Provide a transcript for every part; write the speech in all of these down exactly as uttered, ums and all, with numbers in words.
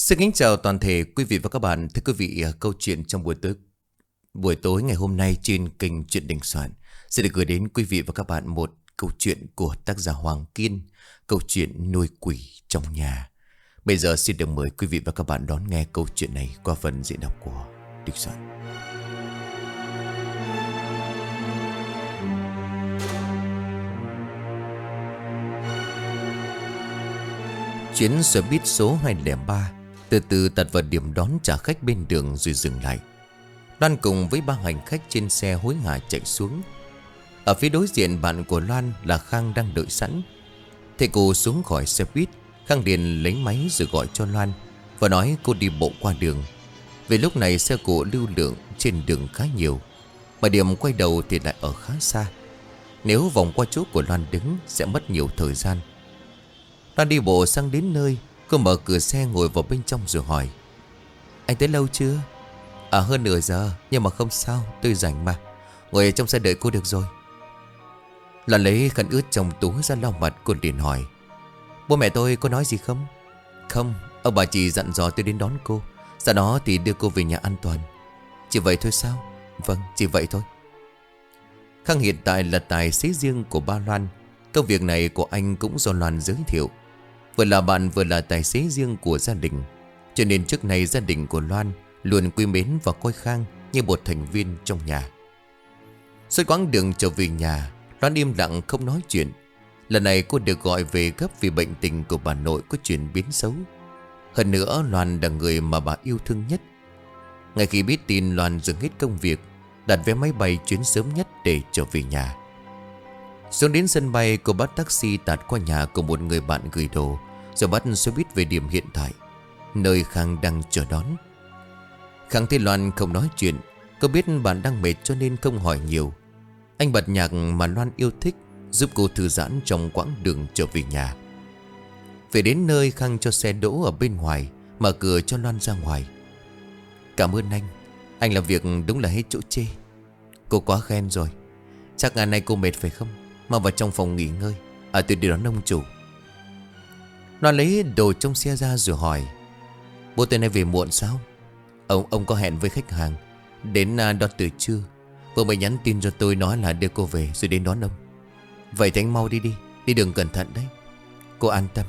Xin kính chào toàn thể quý vị và các bạn. Thưa quý vị, à, câu chuyện trong buổi tối buổi tối ngày hôm nay trên kênh Chuyện Đình Soạn sẽ được gửi đến quý vị và các bạn một câu chuyện của tác giả Hoàng Kiên, câu chuyện nuôi quỷ trong nhà. Bây giờ xin được mời quý vị và các bạn đón nghe câu chuyện này qua phần diễn đọc của Đình Soạn. Chuyến xe buýt số hai không ba từ từ tạt vào điểm đón trả khách bên đường rồi dừng lại. Loan cùng với ba hành khách trên xe hối hả chạy xuống. Ở phía đối diện, bạn của Loan là Khang đang đợi sẵn. Thấy cô xuống khỏi xe buýt, Khang liền lấy máy rồi gọi cho Loan và nói cô đi bộ qua đường. Vì lúc này xe cộ lưu lượng trên đường khá nhiều, mà điểm quay đầu thì lại ở khá xa. Nếu vòng qua chỗ của Loan đứng sẽ mất nhiều thời gian. Loan đi bộ sang đến nơi, cô mở cửa xe ngồi vào bên trong rồi hỏi: "Anh tới lâu chưa?" "À, hơn nửa giờ, nhưng mà không sao, tôi rảnh mà. Ngồi ở trong xe đợi cô được rồi." Loan lấy khăn ướt trong túi ra lau mặt. Cô liền hỏi: "Bố mẹ tôi có nói gì không?" "Không, ông bà chỉ dặn dò tôi đến đón cô, sau đó thì đưa cô về nhà an toàn." "Chỉ vậy thôi sao?" "Vâng, chỉ vậy thôi." Khang hiện tại là tài xế riêng của ba Loan. Công việc này của anh cũng do Loan giới thiệu. Vừa là bạn vừa là tài xế riêng của gia đình, cho nên trước này gia đình của Loan luôn quý mến và coi Khang như một thành viên trong nhà. Suốt quãng đường trở về nhà, Loan im lặng không nói chuyện. Lần này cô được gọi về gấp vì bệnh tình của bà nội có chuyển biến xấu. Hơn nữa, Loan là người mà bà yêu thương nhất. Ngay khi biết tin, Loan dừng hết công việc, đặt vé máy bay chuyến sớm nhất để trở về nhà. Xuống đến sân bay, cô bắt taxi tạt qua nhà của một người bạn gửi đồ, rồi bắt xe buýt về điểm hiện tại, nơi Khang đang chờ đón. Khang thấy Loan không nói chuyện. Cô biết bạn đang mệt cho nên không hỏi nhiều. Anh bật nhạc mà Loan yêu thích, giúp cô thư giãn trong quãng đường trở về nhà. Về đến nơi, Khang cho xe đỗ ở bên ngoài, mở cửa cho Loan ra ngoài. "Cảm ơn anh, anh làm việc đúng là hết chỗ chê." "Cô quá khen rồi. Chắc ngày nay cô mệt phải không? Mau vào trong phòng nghỉ ngơi. À, tôi đi đón ông chủ." Loan lấy đồ trong xe ra rồi hỏi: "Bố tối nay về muộn sao?" Ông ông có hẹn với khách hàng đến à, đón từ trưa. Vừa mới nhắn tin cho tôi nói là đưa cô về rồi đến đón ông." "Vậy thì anh mau đi đi, đi đường cẩn thận đấy." "Cô an tâm."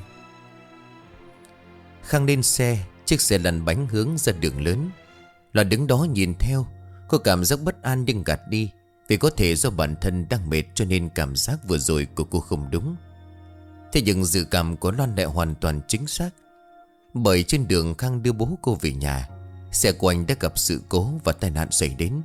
Khang lên xe, chiếc xe lăn bánh hướng ra đường lớn. Loan đứng đó nhìn theo. Cô cảm giác bất an nhưng gạt đi, vì có thể do bản thân đang mệt cho nên cảm giác vừa rồi của cô không đúng. Thế nhưng dự cảm của Loan lại hoàn toàn chính xác. Bởi trên đường Khang đưa bố cô về nhà, xe của anh đã gặp sự cố và tai nạn xảy đến.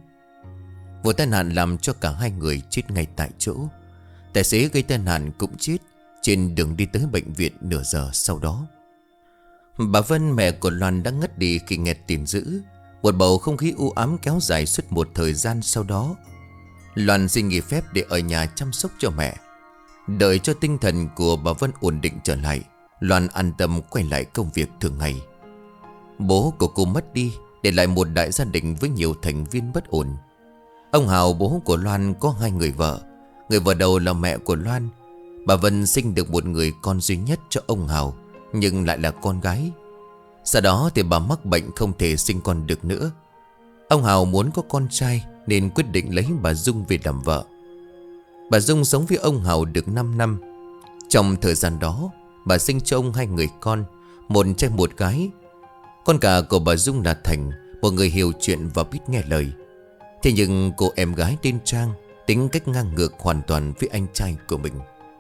Vụ tai nạn làm cho cả hai người chết ngay tại chỗ. Tài xế gây tai nạn cũng chết trên đường đi tới bệnh viện nửa giờ sau đó. Bà Vân, mẹ của Loan, đã ngất đi khi nghe tin dữ. Một bầu không khí u ám kéo dài suốt một thời gian sau đó. Loan xin nghỉ phép để ở nhà chăm sóc cho mẹ. Đợi cho tinh thần của bà Vân ổn định trở lại, Loan an tâm quay lại công việc thường ngày. Bố của cô mất đi, để lại một đại gia đình với nhiều thành viên bất ổn. Ông Hào, bố của Loan, có hai người vợ. Người vợ đầu là mẹ của Loan. Bà Vân sinh được một người con duy nhất cho ông Hào, nhưng lại là con gái. Sau đó thì bà mắc bệnh không thể sinh con được nữa. Ông Hào muốn có con trai nên quyết định lấy bà Dung về làm vợ. Bà Dung sống với ông Hào được năm năm. Trong thời gian đó, bà sinh cho ông hai người con, một trai một gái. Con cả của bà Dung là Thành, một người hiểu chuyện và biết nghe lời. Thế nhưng cô em gái tên Trang tính cách ngang ngược hoàn toàn với anh trai của mình.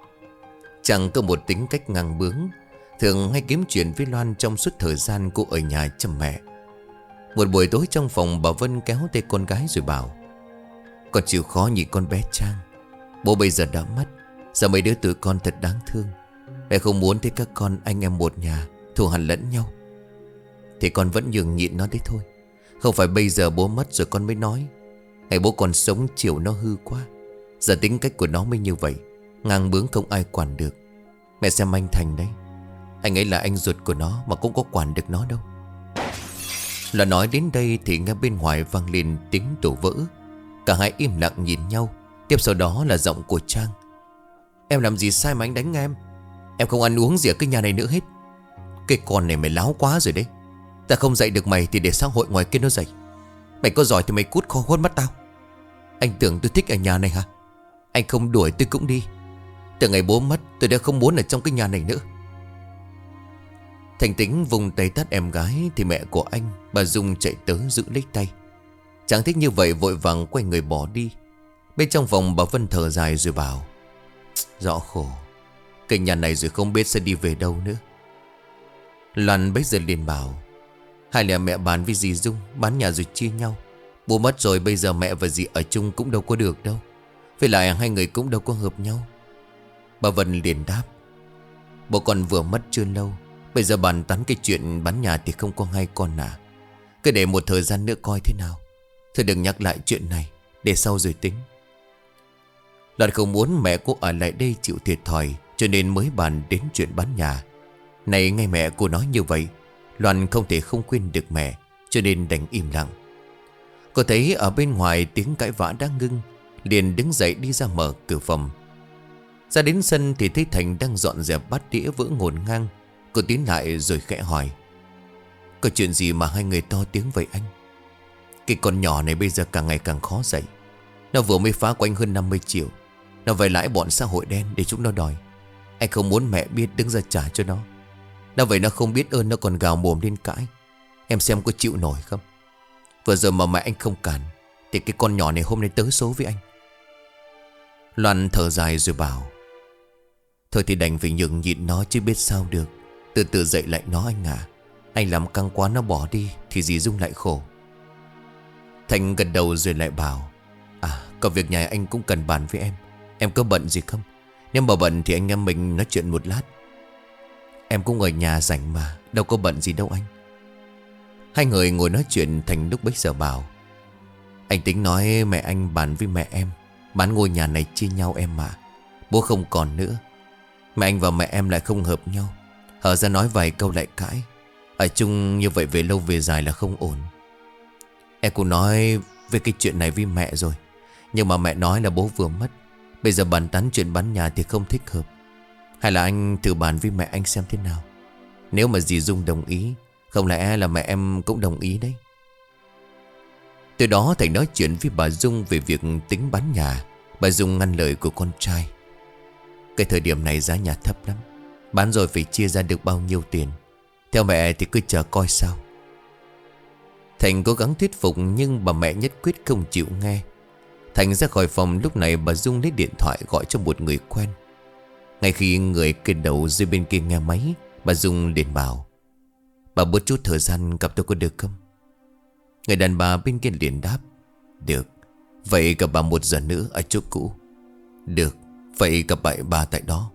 Trang có một tính cách ngang bướng, thường hay kiếm chuyện với Loan trong suốt thời gian cô ở nhà chăm mẹ. Một buổi tối trong phòng, bà Vân kéo tay con gái rồi bảo: "Con chịu khó nhìn con bé Trang. Bố bây giờ đã mất, giờ mấy đứa tụi con thật đáng thương. Mẹ không muốn thấy các con anh em một nhà thù hằn lẫn nhau. Thì con vẫn nhường nhịn nó đấy thôi. Không phải bây giờ bố mất rồi con mới nói. Ngày bố còn sống chiều nó hư quá. Giờ tính cách của nó mới như vậy, ngang bướng không ai quản được. Mẹ xem anh Thành đấy, anh ấy là anh ruột của nó mà cũng có quản được nó đâu." Là nói đến đây thì nghe bên ngoài vang lên tiếng đổ vỡ. Cả hai im lặng nhìn nhau. Tiếp sau đó là giọng của Trang: "Em làm gì sai mà anh đánh em? Em không ăn uống gì ở cái nhà này nữa hết. Cái con này mày láo quá rồi đấy. Ta không dạy được mày thì để xã hội ngoài kia nó dạy. Mày có giỏi thì mày cút kho khuất mắt tao. Anh tưởng tôi thích ở nhà này hả? Anh không đuổi tôi cũng đi. Từ ngày bố mất tôi đã không muốn ở trong cái nhà này nữa. Thành Tính vùng tay tát em gái thì mẹ của anh, bà Dung, chạy tới giữ lấy tay. Chẳng thích như vậy vội vàng quay người bỏ đi. Bên trong phòng bà Vân thở dài rồi bảo: Rõ khổ, cái nhà này rồi không biết sẽ đi về đâu nữa. Loan bấy giờ liền bảo: Hay là mẹ bán với dì Dung, bán nhà rồi chia nhau. Bố mất rồi bây giờ mẹ và dì ở chung cũng đâu có được đâu. Với lại hai người cũng đâu có hợp nhau. Bà Vân liền đáp: Bố con vừa mất chưa lâu, bây giờ bàn tán cái chuyện bán nhà thì không có hai con à. Cứ để một thời gian nữa coi thế nào. Thôi đừng nhắc lại chuyện này, để sau rồi tính. Loan không muốn mẹ cô ở lại đây chịu thiệt thòi, cho nên mới bàn đến chuyện bán nhà. Này nghe mẹ cô nói như vậy, Loan không thể không quên được mẹ, cho nên đành im lặng. Cô thấy ở bên ngoài tiếng cãi vã đã ngưng, liền đứng dậy đi ra mở cửa phòng. Ra đến sân thì thấy Thành đang dọn dẹp bát đĩa vỡ ngổn ngang. Cô tiến lại rồi khẽ hỏi: Có chuyện gì mà hai người to tiếng vậy anh? Cái con nhỏ này bây giờ càng ngày càng khó dạy. Nó vừa mới phá của anh hơn năm mươi triệu. Nó vay lãi bọn xã hội đen để chúng nó đòi. Anh không muốn mẹ biết đứng ra trả cho nó. Nó vậy nó không biết ơn, nó còn gào mồm lên cãi. Em xem có chịu nổi không? Vừa giờ mà mẹ anh không cản thì cái con nhỏ này hôm nay tới số với anh. Loan thở dài rồi bảo: Thôi thì đành phải nhường nhịn nó chứ biết sao được. Từ từ dạy lại nó anh à. Anh làm căng quá nó bỏ đi thì dì Dung lại khổ. Thành gật đầu rồi lại bảo: À, có việc nhà anh cũng cần bàn với em. Em có bận gì không? Nếu mà bận thì anh em mình nói chuyện một lát. Em cũng ở nhà rảnh mà, đâu có bận gì đâu anh. Hai người ngồi nói chuyện. Thành lúc bấy giờ bảo: Anh tính nói mẹ anh bàn với mẹ em bán ngôi nhà này chia nhau em mà. Bố không còn nữa. Mẹ anh và mẹ em lại không hợp nhau. Hở ra nói vài câu lại cãi. Ở chung như vậy về lâu về dài là không ổn. Em cũng nói về cái chuyện này với mẹ rồi, nhưng mà mẹ nói là bố vừa mất. Bây giờ bàn tán chuyện bán nhà thì không thích hợp. Hay là anh thử bàn với mẹ anh xem thế nào. Nếu mà dì Dung đồng ý, không lẽ là mẹ em cũng đồng ý đấy. Từ đó Thành nói chuyện với bà Dung về việc tính bán nhà. Bà Dung ngăn lời của con trai: Cái thời điểm này giá nhà thấp lắm, bán rồi phải chia ra được bao nhiêu tiền. Theo mẹ thì cứ chờ coi sao. Thành cố gắng thuyết phục nhưng bà mẹ nhất quyết không chịu nghe. Thành ra khỏi phòng. Lúc này bà Dung lấy điện thoại gọi cho một người quen. Ngay khi người kia đầu dưới bên kia nghe máy, bà Dung liền bảo: Bà bớt chút thời gian gặp tôi có được không? Người đàn bà bên kia liền đáp: Được. Vậy gặp bà một giờ nữa ở chỗ cũ. Được. Vậy gặp lại bà tại đó.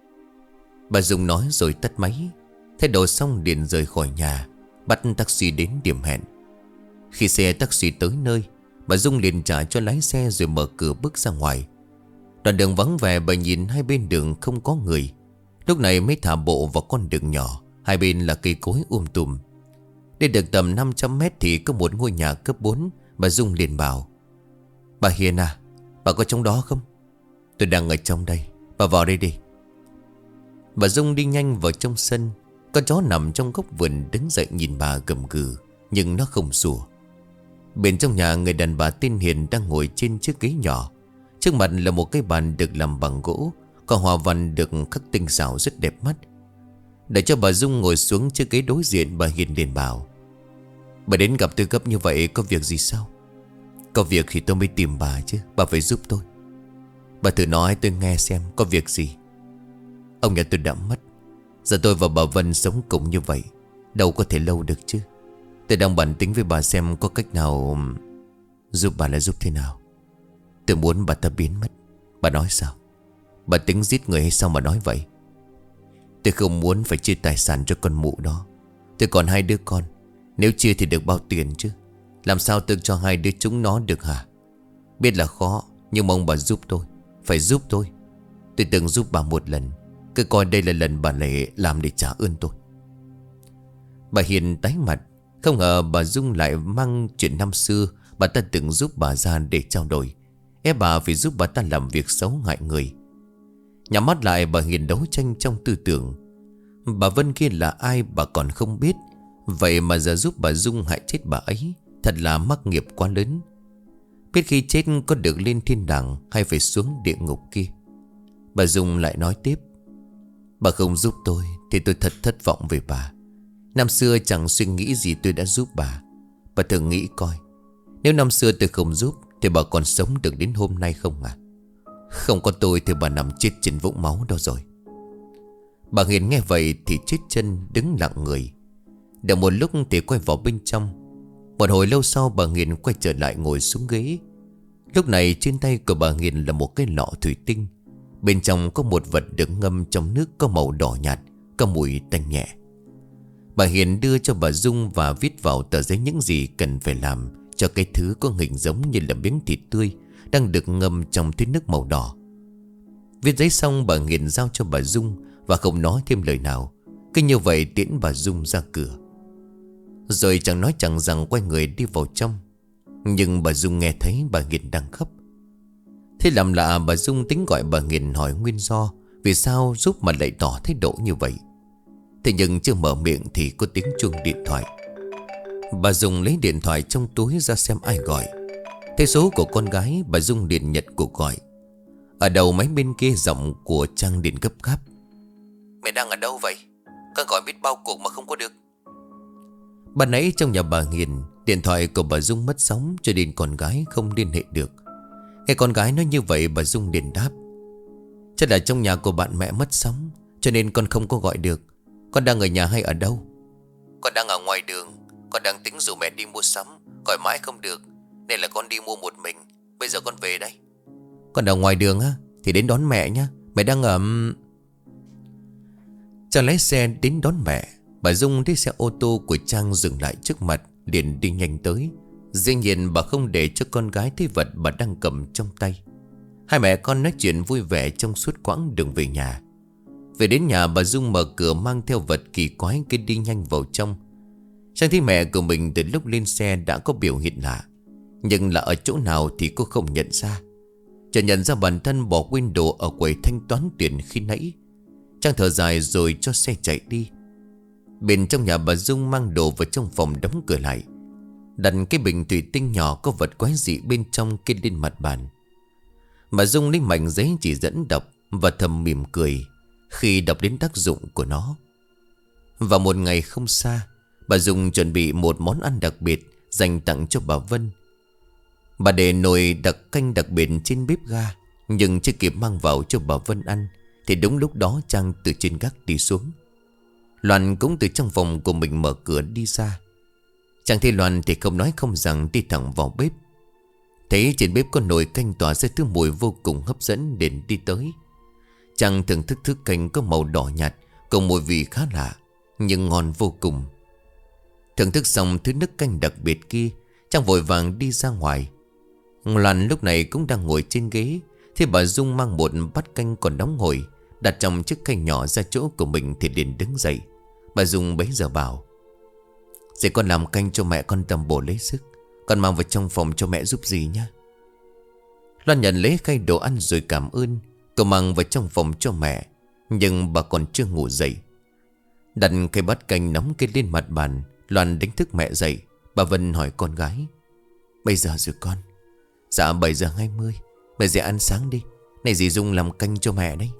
Bà Dung nói rồi tắt máy. Thay đồ xong liền rời khỏi nhà, bắt taxi đến điểm hẹn. Khi xe taxi tới nơi, bà Dung liền trả cho lái xe rồi mở cửa bước ra ngoài. Đoạn đường vắng vẻ, bà nhìn hai bên đường không có người. Lúc này mới thả bộ vào con đường nhỏ. Hai bên là cây cối um tùm. Đi được tầm năm trăm mét thì có một ngôi nhà cấp bốn. Bà Dung liền bảo: Bà Hiền à, bà có trong đó không? Tôi đang ở trong đây, bà vào đây đi. Bà Dung đi nhanh vào trong sân. Con chó nằm trong góc vườn đứng dậy nhìn bà gầm gừ, nhưng nó không sủa. Bên trong nhà, người đàn bà tên Hiền đang ngồi trên chiếc ghế nhỏ. Trước mặt là một cái bàn được làm bằng gỗ, có hoa văn được khắc tinh xảo rất đẹp mắt. Để cho bà Dung ngồi xuống chiếc ghế đối diện, bà Hiền liền bảo: Bà đến gặp tôi gấp như vậy có việc gì sao? Có việc thì tôi mới tìm bà chứ, bà phải giúp tôi. Bà thử nói tôi nghe xem có việc gì. Ông nhà tôi đã mất. Giờ tôi và bà Vân sống cùng như vậy, đâu có thể lâu được chứ. Tôi đang bàn tính với bà xem có cách nào giúp bà. Là giúp thế nào? Tôi muốn bà ta biến mất. Bà nói sao? Bà tính giết người hay sao mà nói vậy? Tôi không muốn phải chia tài sản cho con mụ đó. Tôi còn hai đứa con. Nếu chia thì được bao tiền chứ? Làm sao tôi cho hai đứa chúng nó được hả? Biết là khó, nhưng mong bà giúp tôi. Phải giúp tôi. Tôi từng giúp bà một lần. Cứ coi đây là lần bà lại làm để trả ơn tôi. Bà Hiền tái mặt. Không ngờ bà Dung lại mang chuyện năm xưa bà ta từng giúp bà ra để trao đổi, ép bà phải giúp bà ta làm việc xấu hại người. Nhắm mắt lại, bà Hiền đấu tranh trong tư tưởng. Bà Vân kia là ai bà còn không biết. Vậy mà giờ giúp bà Dung hại chết bà ấy, thật là mắc nghiệp quá lớn. Biết khi chết có được lên thiên đàng hay phải xuống địa ngục kia. Bà Dung lại nói tiếp: bà không giúp tôi thì tôi thật thất vọng về bà. Năm xưa chẳng suy nghĩ gì tôi đã giúp bà. Bà thử nghĩ coi, nếu năm xưa tôi không giúp thì bà còn sống được đến hôm nay không à? Không có tôi thì bà nằm chết trên vũng máu đó rồi. Bà Hiền nghe vậy thì chết chân đứng lặng người. Được một lúc thì quay vào bên trong. Một hồi lâu sau bà Hiền quay trở lại ngồi xuống ghế. Lúc này trên tay của bà Hiền là một cái lọ thủy tinh. Bên trong có một vật được ngâm trong nước có màu đỏ nhạt, có mùi tanh nhẹ. Bà Hiền đưa cho bà Dung và viết vào tờ giấy những gì cần phải làm cho cái thứ có hình giống như là miếng thịt tươi đang được ngâm trong thuyết nước màu đỏ. Viết giấy xong bà Hiền giao cho bà Dung và không nói thêm lời nào. Cứ như vậy tiễn bà Dung ra cửa. Rồi chẳng nói chẳng rằng quay người đi vào trong. Nhưng bà Dung nghe thấy bà Hiền đang khóc. Thế làm lạ bà Dung tính gọi bà Hiền hỏi nguyên do vì sao giúp mà lại tỏ thái độ như vậy. Thế nhưng chưa mở miệng thì có tiếng chuông điện thoại. Bà Dung lấy điện thoại trong túi ra xem ai gọi. Thấy số của con gái, bà Dung liền nhận cuộc gọi. Ở đầu máy bên kia giọng của Trang điện gấp gáp: mẹ đang ở đâu vậy? Con gọi biết bao cuộc mà không có được. Ban nãy trong nhà bà Hiền, điện thoại của bà Dung mất sóng cho nên con gái không liên hệ được. Nghe con gái nói như vậy bà Dung liền đáp: chắc là trong nhà của bạn mẹ mất sóng cho nên con không có gọi được. Con đang ở nhà hay ở đâu? Con đang ở ngoài đường. Con đang tính rủ mẹ đi mua sắm, gọi mãi không được nên là con đi mua một mình. Bây giờ con về đây. Con ở ngoài đường á? Thì đến đón mẹ nhá. Mẹ đang ở... Trang lái xe đến đón mẹ. Bà Dung thấy xe ô tô của Trang dừng lại trước mặt, liền đi nhanh tới. Dĩ nhiên bà không để cho con gái thấy vật bà đang cầm trong tay. Hai mẹ con nói chuyện vui vẻ trong suốt quãng đường về nhà. Về đến nhà bà Dung mở cửa mang theo vật kỳ quái kia đi nhanh vào trong. Trang thấy mẹ của mình từ lúc lên xe đã có biểu hiện lạ, nhưng là ở chỗ nào thì cô không nhận ra. Chợt nhận ra bản thân bỏ quên đồ ở quầy thanh toán tiền khi nãy. Trang thở dài rồi cho xe chạy đi. Bên trong nhà bà Dung mang đồ vào trong phòng đóng cửa lại, đặt cái bình thủy tinh nhỏ có vật quái dị bên trong kia lên mặt bàn. Bà Dung lấy mảnh giấy chỉ dẫn đọc và thầm mỉm cười khi đọc đến tác dụng của nó. Vào một ngày không xa, bà Dung chuẩn bị một món ăn đặc biệt dành tặng cho bà Vân. Bà để nồi đặc canh đặc biệt trên bếp ga, nhưng chưa kịp mang vào cho bà Vân ăn thì đúng lúc đó Trang từ trên gác đi xuống. Loan cũng từ trong phòng của mình mở cửa đi ra. Trang thấy Loan thì không nói không rằng đi thẳng vào bếp. Thấy trên bếp có nồi canh tỏa ra thứ mùi vô cùng hấp dẫn đến đi tới. Trang thưởng thức thức canh có màu đỏ nhạt, cùng mùi vị khá lạ nhưng ngon vô cùng. Thưởng thức xong thứ nước canh đặc biệt kia, Trang vội vàng đi ra ngoài. Loan lúc này cũng đang ngồi trên ghế, thì bà Dung mang một bát canh còn nóng hổi đặt trong chiếc khay nhỏ ra chỗ của mình thì liền đứng dậy. Bà Dung bấy giờ bảo: "Dì con làm canh cho mẹ con tầm bổ lấy sức, con mang vào trong phòng cho mẹ giúp dì nhé." Loan nhận lấy khay đồ ăn rồi cảm ơn. Cô mang vào trong phòng cho mẹ, nhưng bà còn chưa ngủ dậy. Đặt cái bát canh nóng kia lên mặt bàn, Loan đánh thức mẹ dậy. Bà Vân hỏi con gái: "Bây giờ rồi con?" "Dạ bảy giờ hai mươi. Mẹ dậy ăn sáng đi. Này dì Dung làm canh cho mẹ đấy."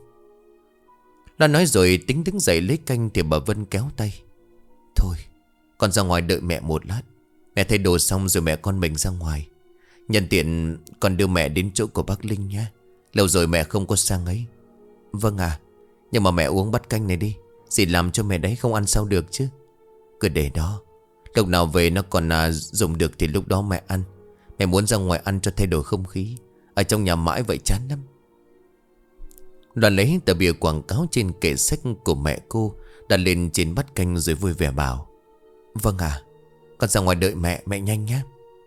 Loan nói rồi tính đứng dậy lấy canh thì bà Vân kéo tay: "Thôi con ra ngoài đợi mẹ một lát. Mẹ thay đồ xong rồi mẹ con mình ra ngoài. Nhân tiện con đưa mẹ đến chỗ của bác Linh nhé. Lâu rồi mẹ không có sang ấy." "Vâng à, nhưng mà mẹ uống bát canh này đi. Dì làm cho mẹ đấy, không ăn sao được chứ." "Cứ để đó. Lúc nào về nó còn à, dùng được thì lúc đó mẹ ăn. Mẹ muốn ra ngoài ăn cho thay đổi không khí. Ở trong nhà mãi vậy chán lắm." Đoàn lấy tờ bìa quảng cáo trên kệ sách của mẹ cô đặt lên trên bát canh rồi vui vẻ bảo: "Vâng à, con ra ngoài đợi mẹ, mẹ nhanh nhé."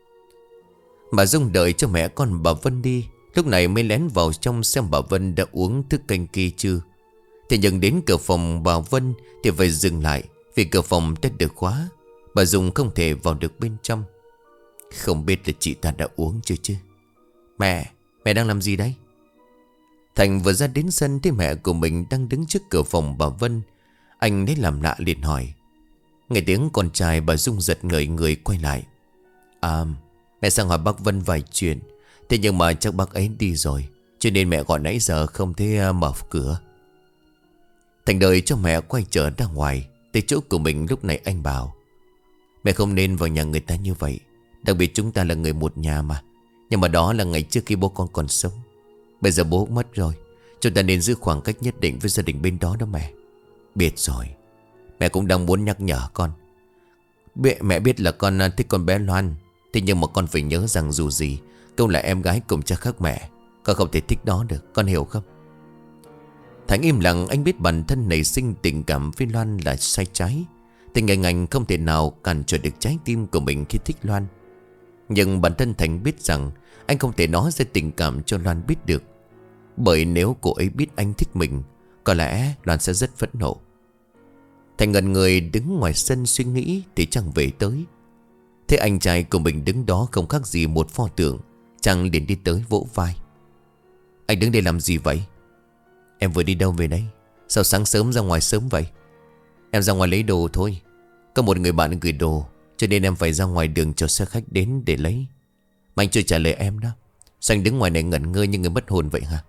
Bà Dung đợi cho mẹ con bà Vân đi, lúc này mới lén vào trong xem bà Vân đã uống thức canh kia chưa. Thì nhưng đến cửa phòng bà Vân thì phải dừng lại, vì cửa phòng đã được khóa. Bà Dung không thể vào được bên trong. Không biết là chị ta đã uống chưa chứ. "Mẹ, mẹ đang làm gì đấy?" Thành vừa ra đến sân thấy mẹ của mình đang đứng trước cửa phòng bà Vân. Anh lấy làm lạ liền hỏi: Nghe tiếng con trai bà Dung giật ngời người quay lại. À, mẹ sang hỏi bác Vân vài chuyện. Thế nhưng mà chắc bác ấy đi rồi, cho nên mẹ gọi nãy giờ không thấy mở cửa. Thành đợi cho mẹ quay trở ra ngoài. Tới chỗ của mình lúc này anh bảo: mẹ không nên vào nhà người ta như vậy. Đặc biệt chúng ta là người một nhà mà. Nhưng mà đó là ngày trước khi bố con còn sống. Bây giờ bố mất rồi, chúng ta nên giữ khoảng cách nhất định với gia đình bên đó đó mẹ. Biết rồi. Mẹ cũng đang muốn nhắc nhở con. Mẹ, mẹ biết là con thích con bé Loan. Thế nhưng mà con phải nhớ rằng dù gì cũng là em gái cùng cha khác mẹ. Con không thể thích đó được, con hiểu không? Thành im lặng. Anh biết bản thân nảy sinh tình cảm với Loan là sai trái. Tình anh anh không thể nào cản trở được trái tim của mình khi thích Loan. Nhưng bản thân Thành biết rằng anh không thể nói ra tình cảm cho Loan biết được. Bởi nếu cô ấy biết anh thích mình, có lẽ Loan sẽ rất phẫn nộ. Thành ngẩn người đứng ngoài sân suy nghĩ thì Trang về tới. Thế anh trai của mình đứng đó không khác gì một pho tượng. Trang liền đi tới vỗ vai. Anh đứng đây làm gì vậy? Em vừa đi đâu về đấy? Sao sáng sớm ra ngoài sớm vậy? Em ra ngoài lấy đồ thôi. Có một người bạn gửi đồ, cho nên em phải ra ngoài đường cho xe khách đến để lấy. Mà anh chưa trả lời em đó. Sao anh đứng ngoài này ngẩn ngơ như người mất hồn vậy hả?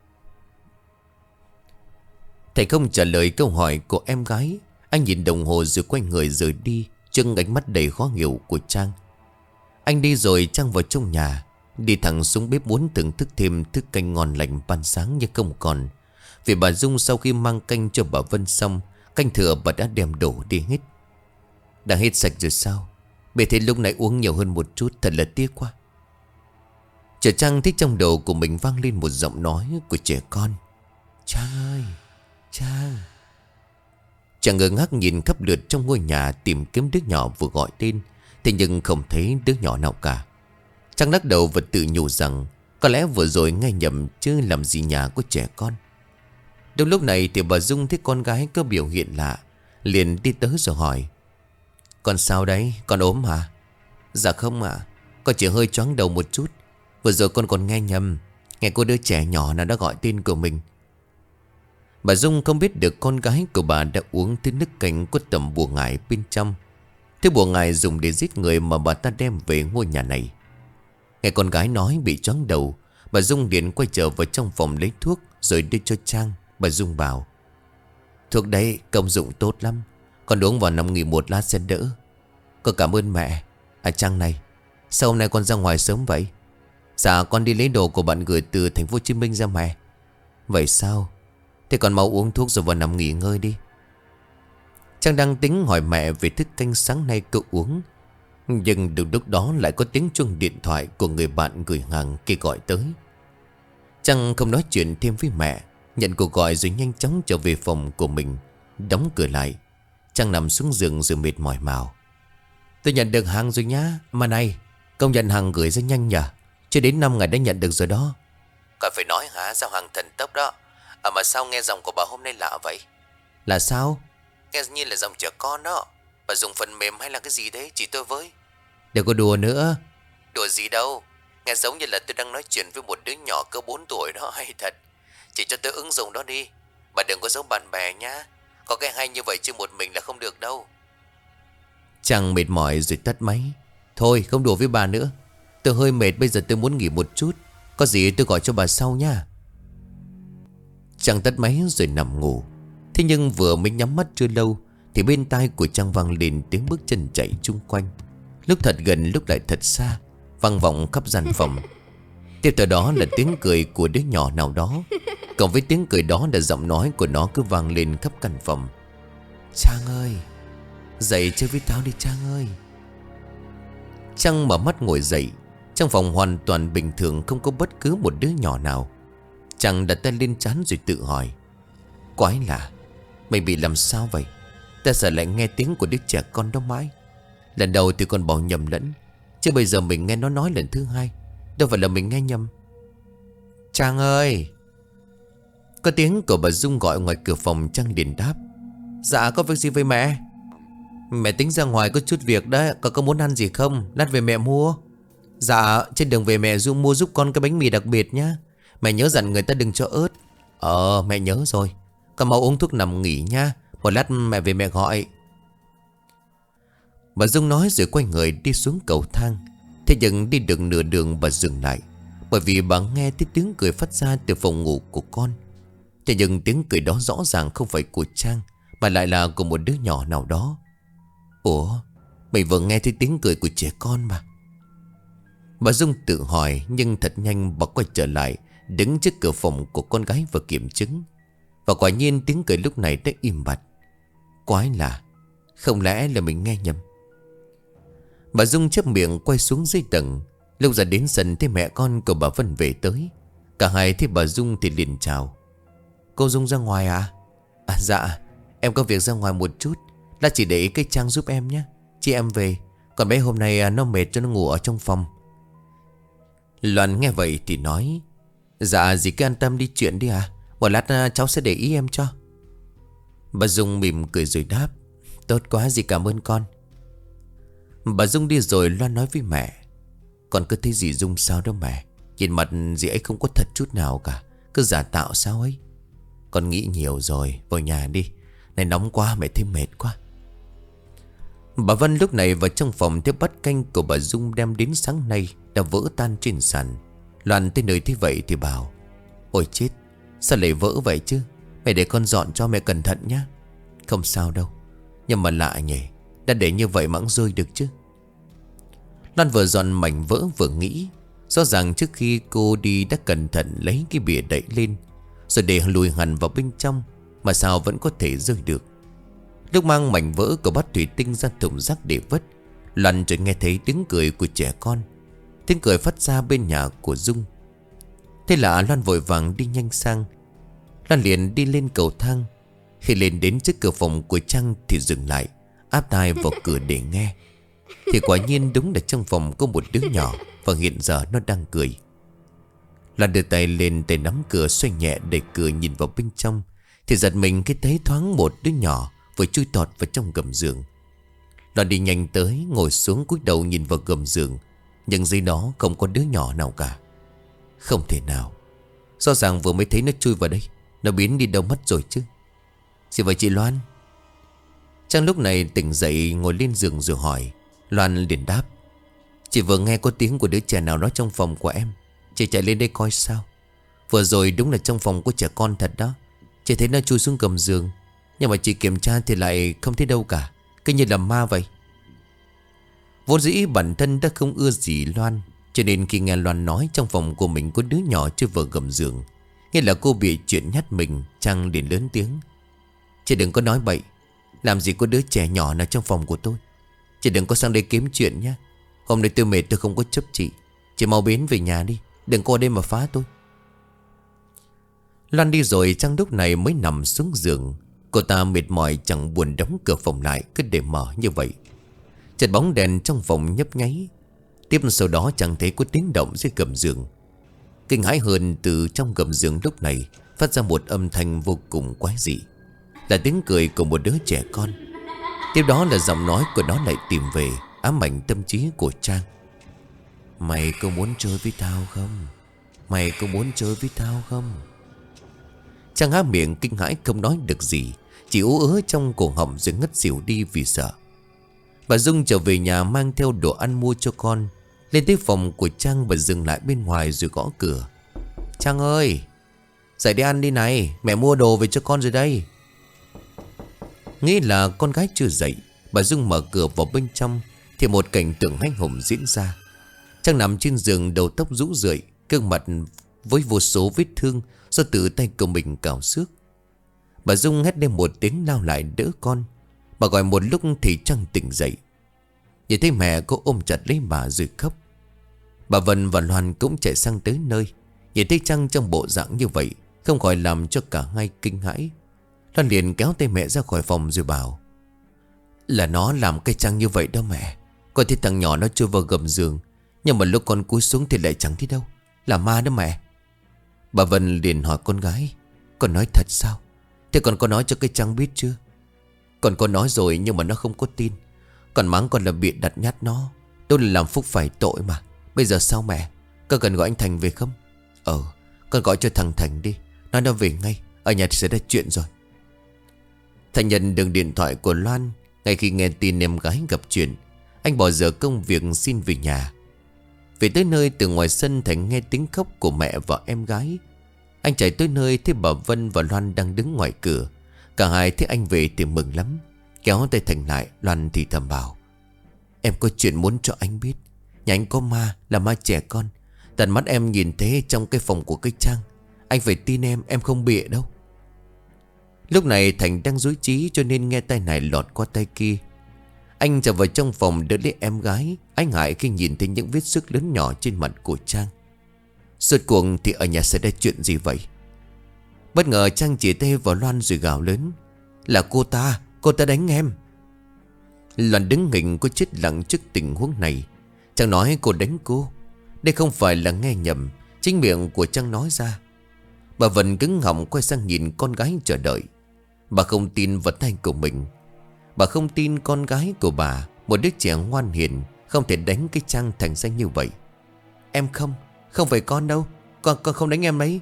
Thầy không trả lời câu hỏi của em gái. Anh nhìn đồng hồ rồi quay người rời đi, trước ánh mắt đầy khó hiểu của Trang. Anh đi rồi Trang vào trong nhà, đi thẳng xuống bếp muốn thưởng thức thêm thức canh ngon lành ban sáng nhưng không còn. Vì bà Dung sau khi mang canh cho bà Vân xong, canh thừa bà đã đem đổ đi hết. Đã hết sạch rồi sao? Bề thế lúc nãy uống nhiều hơn một chút, thật là tiếc quá. Chợt Trang thấy trong đầu của mình vang lên một giọng nói của trẻ con. Trang ơi, Trang. Chàng ngơ ngác nhìn khắp lượt trong ngôi nhà tìm kiếm đứa nhỏ vừa gọi tên. Thế nhưng không thấy đứa nhỏ nào cả. Trang lắc đầu và tự nhủ rằng có lẽ vừa rồi nghe nhầm chứ làm gì nhà có trẻ con. Đúng lúc này thì bà Dung thấy con gái có biểu hiện lạ, liền đi tới rồi hỏi: con sao đấy? Con ốm hả? Dạ không ạ, à, con chỉ hơi choáng đầu một chút. Vừa rồi con còn nghe nhầm, nghe có đứa trẻ nhỏ nào đã gọi tên của mình. Bà Dung không biết được con gái của bà đã uống thứ nước canh có tầm bùa ngải bên trong. Thứ bùa ngải dùng để giết người mà bà ta đem về ngôi nhà này. Nghe con gái nói bị choáng đầu, bà Dung liền quay trở vào trong phòng lấy thuốc rồi đưa cho Trang. Bà Dung bảo: thuốc đấy công dụng tốt lắm, con uống vào nằm nghỉ một lát sẽ đỡ. Con cảm ơn mẹ. À Trang này, sao hôm nay con ra ngoài sớm vậy? Dạ con đi lấy đồ của bạn gửi từ thành phố Hồ Chí Minh ra mẹ. Vậy sao? Thế con mau uống thuốc rồi vào nằm nghỉ ngơi đi. Trang đang tính hỏi mẹ về thức canh sáng nay cậu uống, nhưng đúng lúc đó lại có tiếng chuông điện thoại của người bạn gửi hàng kia gọi tới. Trang không nói chuyện thêm với mẹ, nhận cuộc gọi rồi nhanh chóng trở về phòng của mình, đóng cửa lại. Trang nằm xuống giường rồi mệt mỏi mào: tôi nhận được hàng rồi nhá. Mà này, công nhận hàng gửi rất nhanh nhỉ? Chưa đến năm ngày đã nhận được rồi đó. Còn phải nói hả? Giao hàng thần tốc đó. À mà sao nghe giọng của bà hôm nay lạ vậy? Là sao? Nghe như là giọng trẻ con đó. Bà dùng phần mềm hay là cái gì đấy? Chỉ tôi với. Đừng có đùa nữa. Đùa gì đâu. Nghe giống như là tôi đang nói chuyện với một đứa nhỏ cỡ bốn tuổi đó. Hay thật. Chỉ cho tôi ứng dụng đó đi. Bà đừng có giấu bạn bè nhá. Có cái hay như vậy chứ một mình là không được đâu. Chàng mệt mỏi rồi tắt máy. Thôi không đùa với bà nữa. Tôi hơi mệt, bây giờ tôi muốn nghỉ một chút. Có gì tôi gọi cho bà sau nha. Chàng tắt máy rồi nằm ngủ. Thế nhưng vừa mới nhắm mắt chưa lâu thì bên tai của Trang vang lên tiếng bước chân chạy chung quanh, lúc thật gần lúc lại thật xa, vang vọng khắp gian phòng. Tiếp theo đó là tiếng cười của đứa nhỏ nào đó. Cộng với tiếng cười đó là giọng nói của nó cứ vang lên khắp căn phòng. Trang ơi, dậy chơi với tao đi Trang ơi. Trang mở mắt ngồi dậy. Trong phòng hoàn toàn bình thường, không có bất cứ một đứa nhỏ nào. Trang đặt tay lên trán rồi tự hỏi: quái lạ, mình bị làm sao vậy? Ta sợ lại nghe tiếng của đứa trẻ con đó mãi. Lần đầu thì còn bỏ nhầm lẫn, chứ bây giờ mình nghe nó nói lần thứ hai. Đâu phải là mình nghe nhầm. Trang ơi. Có tiếng của bà Dung gọi ngoài cửa phòng. Trang liền đáp: dạ có việc gì với mẹ? Mẹ tính ra ngoài có chút việc đấy. Con có muốn ăn gì không? Lát về mẹ mua. Dạ trên đường về mẹ Dung mua giúp con cái bánh mì đặc biệt nhá. Mẹ nhớ dặn người ta đừng cho ớt. Ờ mẹ nhớ rồi. Con mau uống thuốc nằm nghỉ nha. Một lát mẹ về mẹ gọi. Bà Dung nói rồi quay người đi xuống cầu thang. Thế nhưng đi được nửa đường bà dừng lại, bởi vì bà nghe thấy tiếng cười phát ra từ phòng ngủ của con. Thế nhưng tiếng cười đó rõ ràng không phải của Trang, mà lại là của một đứa nhỏ nào đó. Ủa, mình vừa nghe thấy tiếng cười của trẻ con mà. Bà Dung tự hỏi, nhưng thật nhanh bà quay trở lại, đứng trước cửa phòng của con gái và kiểm chứng. Và quả nhiên tiếng cười lúc này đã im bặt. Quái lạ, không lẽ là mình nghe nhầm? Bà Dung chép miệng quay xuống dưới tầng. Lúc ra đến sân thấy mẹ con của bà Vân về tới. Cả hai thấy bà Dung thì liền chào. Cô Dung ra ngoài à? À dạ, em có việc ra ngoài một chút. Là chỉ để cái Trang giúp em nhé. Chị em về. Còn bé hôm nay nó mệt cho nó ngủ ở trong phòng. Loan nghe vậy thì nói. Dạ dì cứ an tâm đi chuyện đi à. Một lát cháu sẽ để ý em cho. Bà Dung mỉm cười rồi đáp. Tốt quá, dì cảm ơn con. Bà Dung đi rồi Loan nói với mẹ. Con cứ thấy dì Dung sao đó mẹ. Nhìn mặt dì ấy không có thật chút nào cả. Cứ giả tạo sao ấy. Con nghĩ nhiều rồi, vào nhà đi. Này nóng quá, mẹ thấy mệt quá. Bà Vân lúc này vào trong phòng thấy bát canh của bà Dung đem đến sáng nay đã vỡ tan trên sàn. Loan tới nơi thấy vậy thì bảo. Ôi chết, sao lại vỡ vậy chứ? Mẹ để con dọn cho, mẹ cẩn thận nhé. Không sao đâu. Nhưng mà lạ nhỉ, đã để như vậy mà cũng rơi được chứ. Loan vừa dọn mảnh vỡ vừa nghĩ. Rõ ràng trước khi cô đi đã cẩn thận lấy cái bìa đậy lên, rồi để lùi hẳn vào bên trong, mà sao vẫn có thể rơi được. Lúc mang mảnh vỡ của bát thủy tinh ra thùng rác để vứt, Loan chợt nghe thấy tiếng cười của trẻ con. Tiếng cười phát ra bên nhà của Dung. Thế là Loan vội vàng đi nhanh sang. Loan liền đi lên cầu thang. Khi lên đến trước cửa phòng của Trang thì dừng lại, áp tai vào cửa để nghe. Thì quả nhiên đúng là trong phòng có một đứa nhỏ, và hiện giờ nó đang cười. Loan đưa tay lên, tay nắm cửa xoay nhẹ để cửa nhìn vào bên trong. Thì giật mình khi thấy thoáng một đứa nhỏ vừa chui tọt vào trong gầm giường. Loan đi nhanh tới, ngồi xuống cúi đầu nhìn vào gầm giường. Nhưng dưới đó không có đứa nhỏ nào cả. Không thể nào. Rõ ràng vừa mới thấy nó chui vào đây, nó biến đi đâu mất rồi chứ. Gì vậy chị Loan? Trang lúc này tỉnh dậy ngồi lên giường rồi hỏi. Loan liền đáp. Chị vừa nghe có tiếng của đứa trẻ nào đó trong phòng của em. Chị chạy lên đây coi sao. Vừa rồi đúng là trong phòng của trẻ con thật đó. Chị thấy nó chui xuống gầm giường, nhưng mà chị kiểm tra thì lại không thấy đâu cả. Cứ như là ma vậy. Vốn dĩ bản thân đã không ưa gì Loan, cho nên khi nghe Loan nói trong phòng của mình có đứa nhỏ chui vào gầm giường, nghĩa là cô bị chuyện nhát mình. Trang liền lớn tiếng. Chị đừng có nói bậy. Làm gì có đứa trẻ nhỏ nào trong phòng của tôi. Chị đừng có sang đây kiếm chuyện nhé. Hôm nay tôi mệt, tôi không có chấp chị. Chị mau biến về nhà đi, đừng có ở đây mà phá tôi. Loan đi rồi Trang lúc này mới nằm xuống giường. Cô ta mệt mỏi chẳng buồn đóng cửa phòng lại, cứ để mở như vậy. Chợt bóng đèn trong phòng nhấp nháy. Tiếp sau đó chẳng thấy có tiếng động dưới gầm giường. Kinh hãi hơn, từ trong gầm giường lúc này phát ra một âm thanh vô cùng quái dị. Là tiếng cười của một đứa trẻ con. Tiếp đó là giọng nói của nó lại tìm về, ám ảnh tâm trí của Trang. Mày có muốn chơi với tao không? Mày có muốn chơi với tao không? Trang há miệng kinh hãi không nói được gì, chỉ ú ớ trong cổ họng rồi ngất xỉu đi vì sợ. Bà Dung trở về nhà mang theo đồ ăn mua cho con. Lên tới phòng của Trang, bà dừng lại bên ngoài rồi gõ cửa. Trang ơi, dậy đi ăn đi này, mẹ mua đồ về cho con rồi đây. Nghĩ là con gái chưa dậy, bà Dung mở cửa vào bên trong thì một cảnh tượng hãi hùng diễn ra. Trang nằm trên giường, đầu tóc rũ rượi, gương mặt với vô số vết thương do tự tay của mình cào xước. Bà Dung hét lên một tiếng lao lại đỡ con. Bà gọi một lúc thì Trang tỉnh dậy. Nhìn thấy mẹ, cô ôm chặt lấy bà rồi khóc. Bà Vân và Loan cũng chạy sang tới nơi. Nhìn thấy Trang trong bộ dạng như vậy, không khỏi làm cho cả hai kinh hãi. Loan liền kéo tay mẹ ra khỏi phòng rồi bảo. Là nó làm cái Trang như vậy đó mẹ. Con thấy thằng nhỏ nó chui vào gầm giường, nhưng mà lúc con cúi xuống thì lại chẳng thấy đâu. Là ma đó mẹ. Bà Vân liền hỏi con gái. Con nói thật sao? Thế con có nói cho cái Trang biết chưa? Con có nói rồi nhưng mà nó không có tin. Còn mắng con là bịa đặt nhát nó. Tôi là làm phúc phải tội mà. Bây giờ sao mẹ? Con cần gọi anh Thành về không? Ờ, con gọi cho thằng Thành đi. Nói nó về ngay, ở nhà thì sẽ ra chuyện rồi. Thành nhận được điện thoại của Loan. Ngay khi nghe tin em gái gặp chuyện Anh bỏ dở công việc xin về nhà. Về tới nơi, từ ngoài sân Thành nghe tiếng khóc của mẹ và em gái. Anh chạy tới nơi thấy bà Vân và Loan đang đứng ngoài cửa. Cả hai thấy anh về thì mừng lắm. Kéo tay Thành lại, Loan thì thầm bảo: Em có chuyện muốn cho anh biết. Nhà anh có ma, là ma trẻ con. Tận mắt em nhìn thấy trong cái phòng của cái Trang. Anh phải tin em, em không bịa đâu. Lúc này Thành đang rối trí, cho nên nghe tay này lọt qua tay kia. Anh trở vào trong phòng đỡ lấy em gái. Anh ngại khi nhìn thấy những vết xước lớn nhỏ trên mặt của Trang. Suốt cuộc thì ở nhà xảy ra chuyện gì vậy? Bất ngờ Trang chỉ tay vào Loan rồi gào lớn: Là cô ta, cô ta đánh em. Loan đứng nghỉnh có chết lặng trước tình huống này. Trang nói cô đánh cô. Đây không phải là nghe nhầm, chính miệng của Trang nói ra. Bà Vân cứng họng quay sang nhìn con gái chờ đợi. Bà không tin vào tay của mình. Bà không tin con gái của bà, một đứa trẻ ngoan hiền, không thể đánh cái Trang thành ra như vậy. Em không, không phải con đâu. Con, con không đánh em đấy.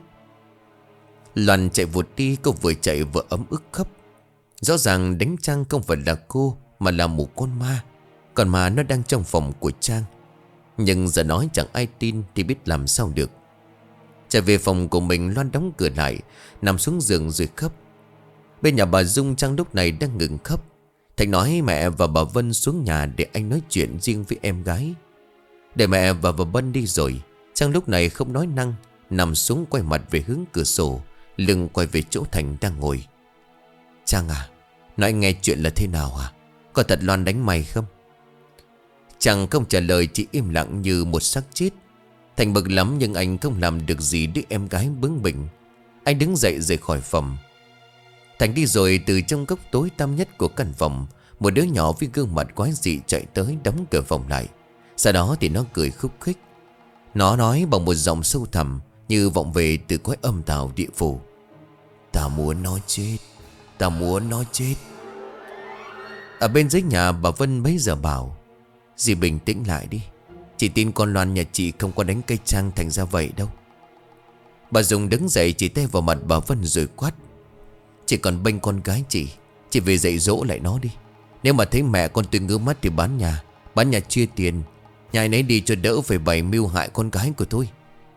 Loan chạy vụt đi, cô vừa chạy vừa ấm ức khóc. Rõ ràng đánh Trang không phải là cô, mà là một con ma. Còn ma nó đang trong phòng của Trang. Nhưng giờ nói chẳng ai tin thì biết làm sao được. Trở về phòng của mình, Loan đóng cửa lại, nằm xuống giường rồi khóc. Bên nhà bà Dung, Trang lúc này đang ngừng khóc. Thành nói mẹ và bà Vân xuống nhà để anh nói chuyện riêng với em gái. Để mẹ và bà Vân đi rồi, Trang lúc này không nói năng, nằm xuống quay mặt về hướng cửa sổ, lưng quay về chỗ Thành đang ngồi. Trang à, nói anh nghe chuyện là thế nào hả? Có thật Loan đánh mày không? Trang không trả lời, chỉ im lặng như một xác chết. Thành bực lắm nhưng anh không làm được gì đứa em gái bướng bỉnh. Anh đứng dậy rời khỏi phòng. Thành đi rồi, từ trong góc tối tăm nhất của căn phòng, một đứa nhỏ với gương mặt quái dị chạy tới đóng cửa phòng lại. Sau đó thì nó cười khúc khích. Nó nói bằng một giọng sâu thẳm như vọng về từ cõi âm tào địa phủ: Ta muốn nó chết, ta muốn nó chết. Ở bên dưới nhà, bà Vân bấy giờ bảo: Dì bình tĩnh lại đi. Chị tin con Loan nhà chị không có đánh cây Trang thành ra vậy đâu. Bà Dung đứng dậy chỉ tay vào mặt bà Vân rồi quát: Chị còn bênh con gái chị, chị về dạy dỗ lại nó đi. Nếu mà thấy mẹ con tôi ngứa mắt thì bán nhà, bán nhà chia tiền. Nhà nấy đi cho đỡ phải bày mưu hại con gái của tôi.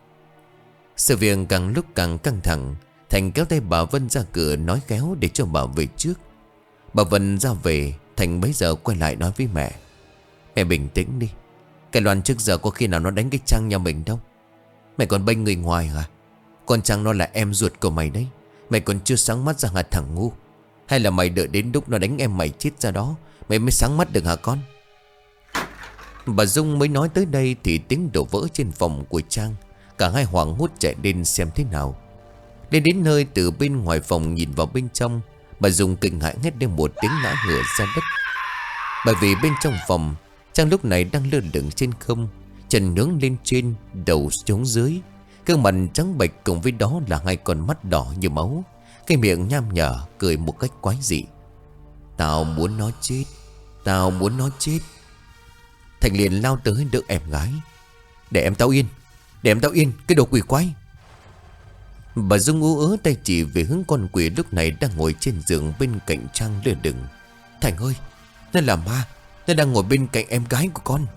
Sự việc càng lúc càng căng thẳng. Thành kéo tay bà Vân ra cửa nói khéo để cho bà về trước. Bà Vân ra về, Thành bấy giờ quay lại nói với mẹ: Mẹ bình tĩnh đi. Cái Loan trước giờ có khi nào nó đánh cái Trang nhà mình đâu. Mẹ còn bênh người ngoài hả? Con Trang nó là em ruột của mày đấy. Mày còn chưa sáng mắt ra hả thằng ngu? Hay là mày đợi đến lúc nó đánh em mày chết ra đó mày mới sáng mắt được hả con? Bà Dung mới nói tới đây thì tiếng đổ vỡ trên phòng của Trang. Cả hai hoảng hốt chạy lên xem thế nào. Lên đến nơi, từ bên ngoài phòng nhìn vào bên trong, bà Dung kinh hãi hét lên một tiếng ngã ngửa ra đất. Bởi vì bên trong phòng, Trang lúc này đang lơ lửng trên không, chân nướng lên trên, đầu xuống dưới. Gương mặt trắng bệch cùng với đó là hai con mắt đỏ như máu, cái miệng nham nhở cười một cách quái dị: Tao muốn nó chết, tao muốn nó chết. Thành liền lao tới đỡ em gái: Để em tao yên, để em tao yên, cái đồ quỷ quái. Bà Dung ú ớ tay chỉ về hướng con quỷ lúc này đang ngồi trên giường bên cạnh Trang lơ lửng: Thành ơi, nó là ma, nó đang ngồi bên cạnh em gái của con.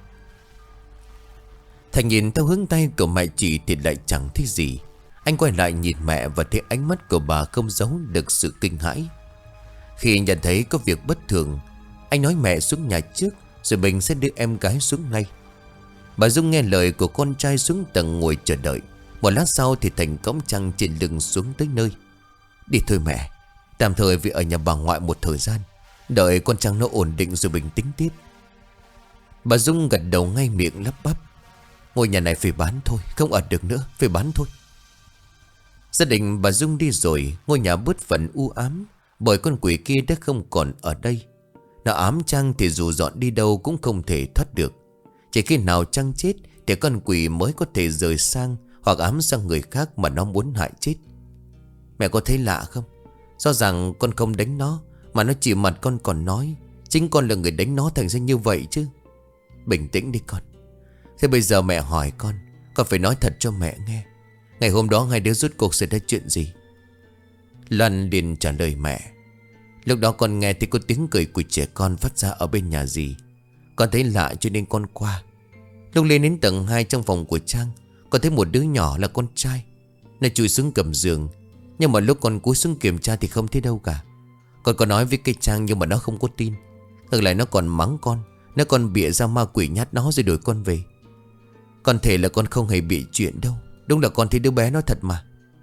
Thành nhìn theo hướng tay của mẹ chỉ thì lại chẳng thấy gì. Anh quay lại nhìn mẹ và thấy ánh mắt của bà không giấu được sự kinh hãi. Khi nhận thấy có việc bất thường, anh nói mẹ xuống nhà trước, rồi mình sẽ đưa em gái xuống ngay. Bà Dung nghe lời của con trai xuống tầng ngồi chờ đợi. Một lát sau thì Thành cõng Trang trên lưng xuống tới nơi. Đi thôi mẹ, tạm thời vì ở nhà bà ngoại một thời gian, đợi con Trang nó ổn định rồi bình tĩnh tiếp. Bà Dung gật đầu ngay miệng lắp bắp: Ngôi nhà này phải bán thôi, không ở được nữa, phải bán thôi. Gia đình bà Dung đi rồi, ngôi nhà bớt phần u ám, bởi con quỷ kia đã không còn ở đây. Nó ám Trang thì dù dọn đi đâu cũng không thể thoát được. Chỉ khi nào Trang chết thì con quỷ mới có thể rời sang, hoặc ám sang người khác mà nó muốn hại chết. Mẹ có thấy lạ không? Rõ ràng con không đánh nó, mà nó chỉ mặt con còn nói chính con là người đánh nó thành ra như vậy chứ. Bình tĩnh đi con. Thế bây giờ mẹ hỏi con, con phải nói thật cho mẹ nghe. Ngày hôm đó hai đứa rốt cuộc xảy ra chuyện gì? Loan liền trả lời mẹ: Lúc đó con nghe thì có tiếng cười của trẻ con phát ra ở bên nhà dì. Con thấy lạ cho nên con qua. Lúc lên đến tầng hai trong phòng của Trang, con thấy một đứa nhỏ là con trai. Nó chui xuống cầm giường. Nhưng mà lúc con cúi xuống kiểm tra thì không thấy đâu cả. Con có nói với cây Trang nhưng mà nó không có tin. Ngược lại nó còn mắng con. Nó còn bịa ra ma quỷ nhát nó rồi đuổi con về. Con thể là con không hề bị chuyện đâu. Đúng là con thấy đứa bé nó thật mà.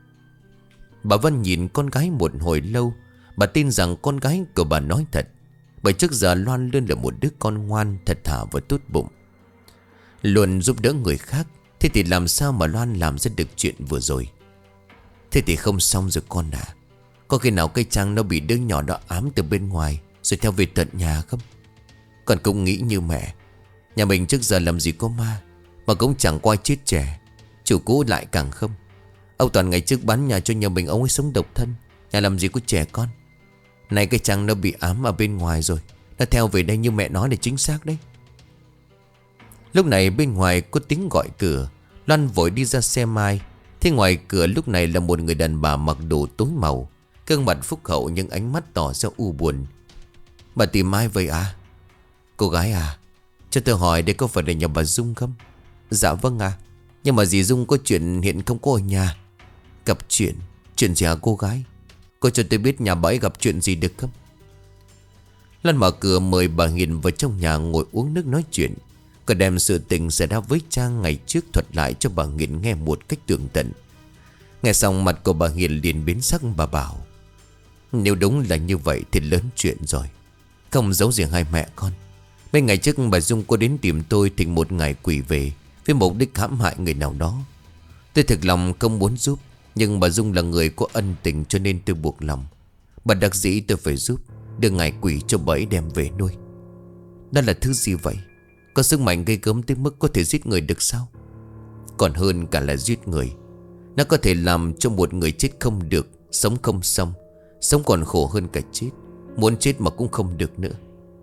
Bà Vân nhìn con gái một hồi lâu. Bà tin rằng con gái của bà nói thật. Bởi trước giờ Loan luôn là một đứa con ngoan, thật thà và tốt bụng, luôn giúp đỡ người khác. Thế thì làm sao mà Loan làm ra được chuyện vừa rồi? Thế thì không xong rồi con à. Có khi nào cây Trang nó bị đứa nhỏ đó ám từ bên ngoài rồi theo về tận nhà không? Con cũng nghĩ như mẹ. Nhà mình trước giờ làm gì có ma, mà cũng chẳng qua chết trẻ. Chủ cũ lại càng không. Ông Toàn ngày trước bán nhà cho nhà mình, ông ấy sống độc thân. Nhà làm gì có trẻ con. Này cây Trang nó bị ám ở bên ngoài rồi. Nó theo về đây như mẹ nói là chính xác đấy. Lúc này bên ngoài có tiếng gọi cửa. Loan vội đi ra xe Mai. Thế ngoài cửa lúc này là một người đàn bà mặc đồ tối màu, gương mặt phúc hậu nhưng ánh mắt tỏ ra u buồn. Bà tìm ai vậy à? Cô gái à, cho tôi hỏi đây có phải là nhà bà Dung không? Dạ vâng à. Nhưng mà dì Dung có chuyện hiện không có ở nhà. Gặp chuyện? Chuyện gì hả cô gái? Cô cho tôi biết nhà bà ấy gặp chuyện gì được không? Lan mở cửa mời bà Hiền vào trong nhà ngồi uống nước nói chuyện. Cô đem sự tình xảy ra với Trang ngày trước thuật lại cho bà Hiền nghe một cách tường tận. Nghe xong mặt của bà Hiền liền biến sắc. Bà bảo nếu đúng là như vậy thì lớn chuyện rồi. Không giấu gì hai mẹ con. Mấy ngày trước bà Dung có đến tìm tôi thỉnh một ngài quỷ về với mục đích hãm hại người nào đó. Tôi thực lòng không muốn giúp, nhưng bà Dung là người có ân tình cho nên tôi buộc lòng. Bà đặc dĩ tôi phải giúp, đưa ngài quỷ cho bà ấy đem về nuôi. Đó là thứ gì vậy? Có sức mạnh gây gớm tới mức có thể giết người được sao? Còn hơn cả là giết người. Nó có thể làm cho một người chết không được, sống không xong. Sống còn khổ hơn cả chết. Muốn chết mà cũng không được nữa.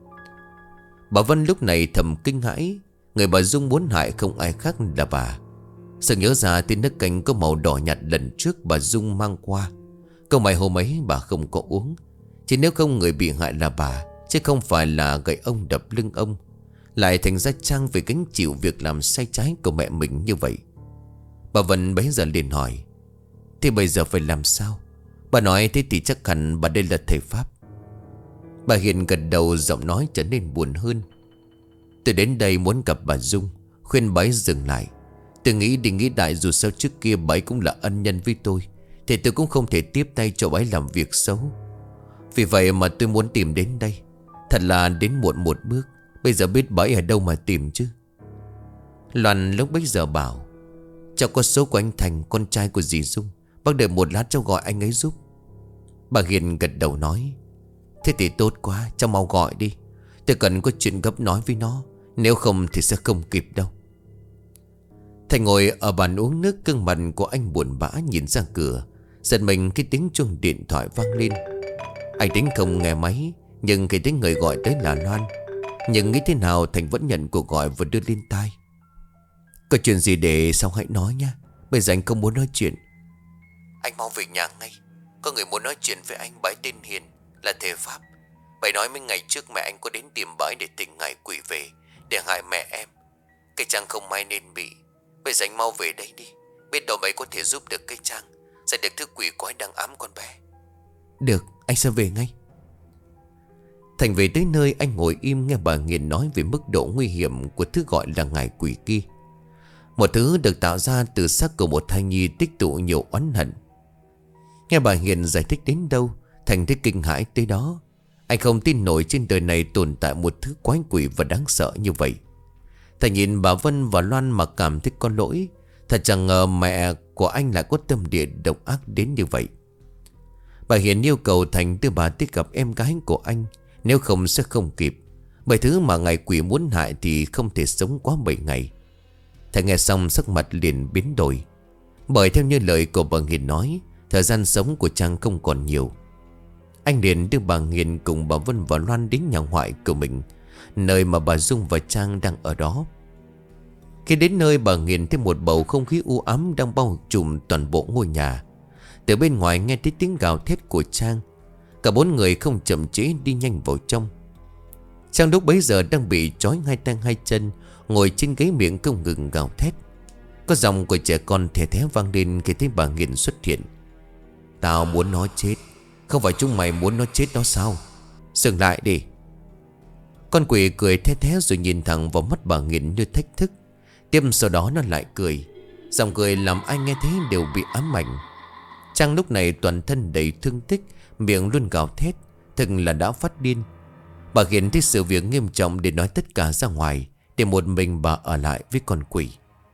Bà Vân lúc này thầm kinh hãi. Người bà Dung muốn hại không ai khác là bà. Sợ nhớ ra tên nước canh có màu đỏ nhạt lần trước bà Dung mang qua. Câu mày hôm ấy bà không có uống. Chỉ nếu không người bị hại là bà, chứ không phải là gậy ông đập lưng ông. Lại thành ra Trang về gánh chịu việc làm sai trái của mẹ mình như vậy. Bà Vân bấy giờ liền hỏi: thế bây giờ phải làm sao? Bà nói thế thì chắc hẳn bà đây là thầy Pháp. Bà Hiền gật đầu, giọng nói trở nên buồn hơn. Tôi đến đây muốn gặp bà Dung, khuyên bà ấy dừng lại. Tôi nghĩ đi nghĩ lại, dù sao trước kia bà ấy cũng là ân nhân với tôi, thì tôi cũng không thể tiếp tay cho bà ấy làm việc xấu. Vì vậy mà tôi muốn tìm đến đây. Thật là đến muộn một bước. Bây giờ biết bà ấy ở đâu mà tìm chứ. Loan lúc bấy giờ bảo: cháu có số của anh Thành, con trai của dì Dung. Bác đợi một lát cháu gọi anh ấy giúp. Bà Hiền gật đầu nói: thế thì tốt quá, cháu mau gọi đi. Tôi cần có chuyện gấp nói với nó, nếu không thì sẽ không kịp đâu. Thành ngồi ở bàn uống nước, gương mặt của anh buồn bã nhìn ra cửa. Giật mình khi tiếng chuông điện thoại vang lên. Anh tính không nghe máy, nhưng khi thấy người gọi tới là Loan. Nhưng nghĩ thế nào Thành vẫn nhận cuộc gọi và đưa lên tai. Có chuyện gì để sau hãy nói nha. Bây giờ anh không muốn nói chuyện. Anh mau về nhà ngay. Có người muốn nói chuyện với anh. Bà ấy tên Hiền, là thầy Pháp. Bà ấy nói mấy ngày trước mẹ anh có đến tìm bà ấy để tình ngài quỷ về, để hại mẹ em. Cây Trang không may nên bị. Bây giờ anh mau về đây đi. Biết đâu mấy có thể giúp được cây Trang, sẽ được thứ quỷ quái đang ám con bé. Được, anh sẽ về ngay. Thành về tới nơi, anh ngồi im nghe bà Hiền nói về mức độ nguy hiểm của thứ gọi là ngài quỷ kia. Một thứ được tạo ra từ xác của một thai nhi tích tụ nhiều oán hận. Nghe bà Hiền giải thích đến đâu, Thành thấy kinh hãi tới đó. Anh không tin nổi trên đời này tồn tại một thứ quái quỷ và đáng sợ như vậy. Thành nhìn bà Vân và Loan mà cảm thấy có lỗi. Thật chẳng ngờ mẹ của anh lại có tâm địa độc ác đến như vậy. Bà Hiền yêu cầu Thành đưa bà tới gặp em gái của anh, nếu không sẽ không kịp. Bởi thứ mà ngài quỷ muốn hại thì không thể sống quá bảy ngày. Thành nghe xong sắc mặt liền biến đổi. Bởi theo như lời của bà Hiền nói, thời gian sống của Trang không còn nhiều. Anh liền đưa bà Hiền cùng bà Vân và Loan đến nhà ngoại của mình, nơi mà bà Dung và Trang đang ở đó. Khi đến nơi, bà Hiền thấy một bầu không khí u ám đang bao trùm toàn bộ ngôi nhà. Từ bên ngoài nghe thấy tiếng gào thét của Trang. Cả bốn người không chậm trễ đi nhanh vào trong. Trang lúc bấy giờ đang bị trói hai tay hai chân, ngồi trên ghế, miệng không ngừng gào thét. Có giọng của trẻ con thè thé vang lên khi thấy bà Nghiền xuất hiện. Tao muốn nó chết. Không phải chúng mày muốn nó chết đó sao? Dừng lại đi. Con quỷ cười thé thé rồi nhìn thẳng vào mắt bà Nghiền như thách thức. Tiếp sau đó nó lại cười. Giọng cười làm ai nghe thấy đều bị ám ảnh. Trang lúc này toàn thân đầy thương tích, miệng luôn gào thét, thực là đã phát điên. Bà Nghiền thấy sự việc nghiêm trọng để nói tất cả ra ngoài, để một mình bà ở lại với con quỷ.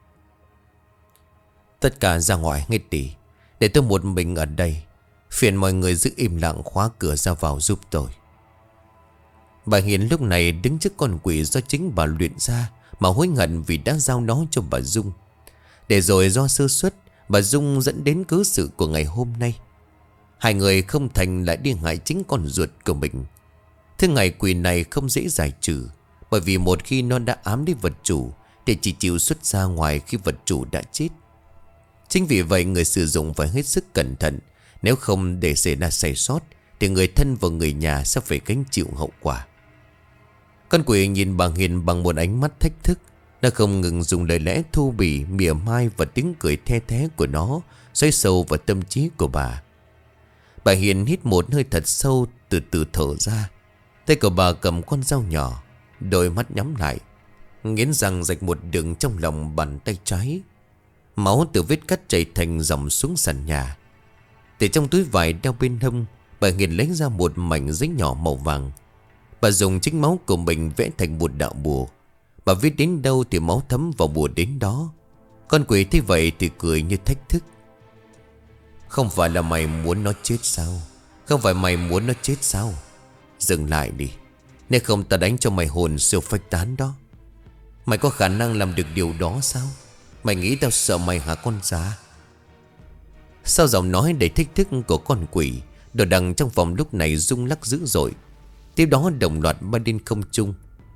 Tất cả ra ngoài ngay đi, để tôi một mình ở đây. Phiền mọi người giữ im lặng, khóa cửa ra vào giúp tôi. Bà Hiền lúc này đứng trước con quỷ do chính bà luyện ra, mà hối hận vì đã giao nó cho bà Dung. Để rồi do sơ suất, bà Dung dẫn đến cớ sự của ngày hôm nay. Hai người không thành lại đi hại chính con ruột của mình. Thứ ngày quỷ này không dễ giải trừ, bởi vì một khi nó đã ám đến vật chủ thì chỉ chịu xuất ra ngoài khi vật chủ đã chết. Chính vì vậy người sử dụng phải hết sức cẩn thận. Nếu không để xảy ra sai sót thì người thân và người nhà sẽ phải gánh chịu hậu quả. Con quỷ nhìn bà Hiền bằng một ánh mắt thách thức. Nó không ngừng dùng lời lẽ thô bỉ, mỉa mai và tiếng cười the thé của nó xoáy sâu vào tâm trí của bà. Bà Hiền hít một hơi thật sâu, từ từ thở ra. Tay của bà cầm con dao nhỏ, đôi mắt nhắm lại, nghiến răng rạch một đường trong lòng bàn tay trái. Máu từ vết cắt chảy thành dòng xuống sàn nhà. Từ trong túi vải đeo bên hông, bà Hiền lấy ra một mảnh giấy nhỏ màu vàng. Bà dùng chính máu của mình vẽ thành một đạo bùa. Bà viết đến đâu thì máu thấm vào bùa đến đó. Con quỷ thấy vậy thì cười như thách thức. Không phải là mày muốn nó chết sao? Không phải mày muốn nó chết sao? Dừng lại đi, nếu không ta đánh cho mày hồn siêu phách tán đó. Mày có khả năng làm được điều đó sao? Mày nghĩ tao sợ mày hả con già? Sau giọng nói đầy thách thức của con quỷ, đồ đằng trong phòng lúc này rung lắc dữ dội. Tiếp đó đồng loạt bay lên không trung.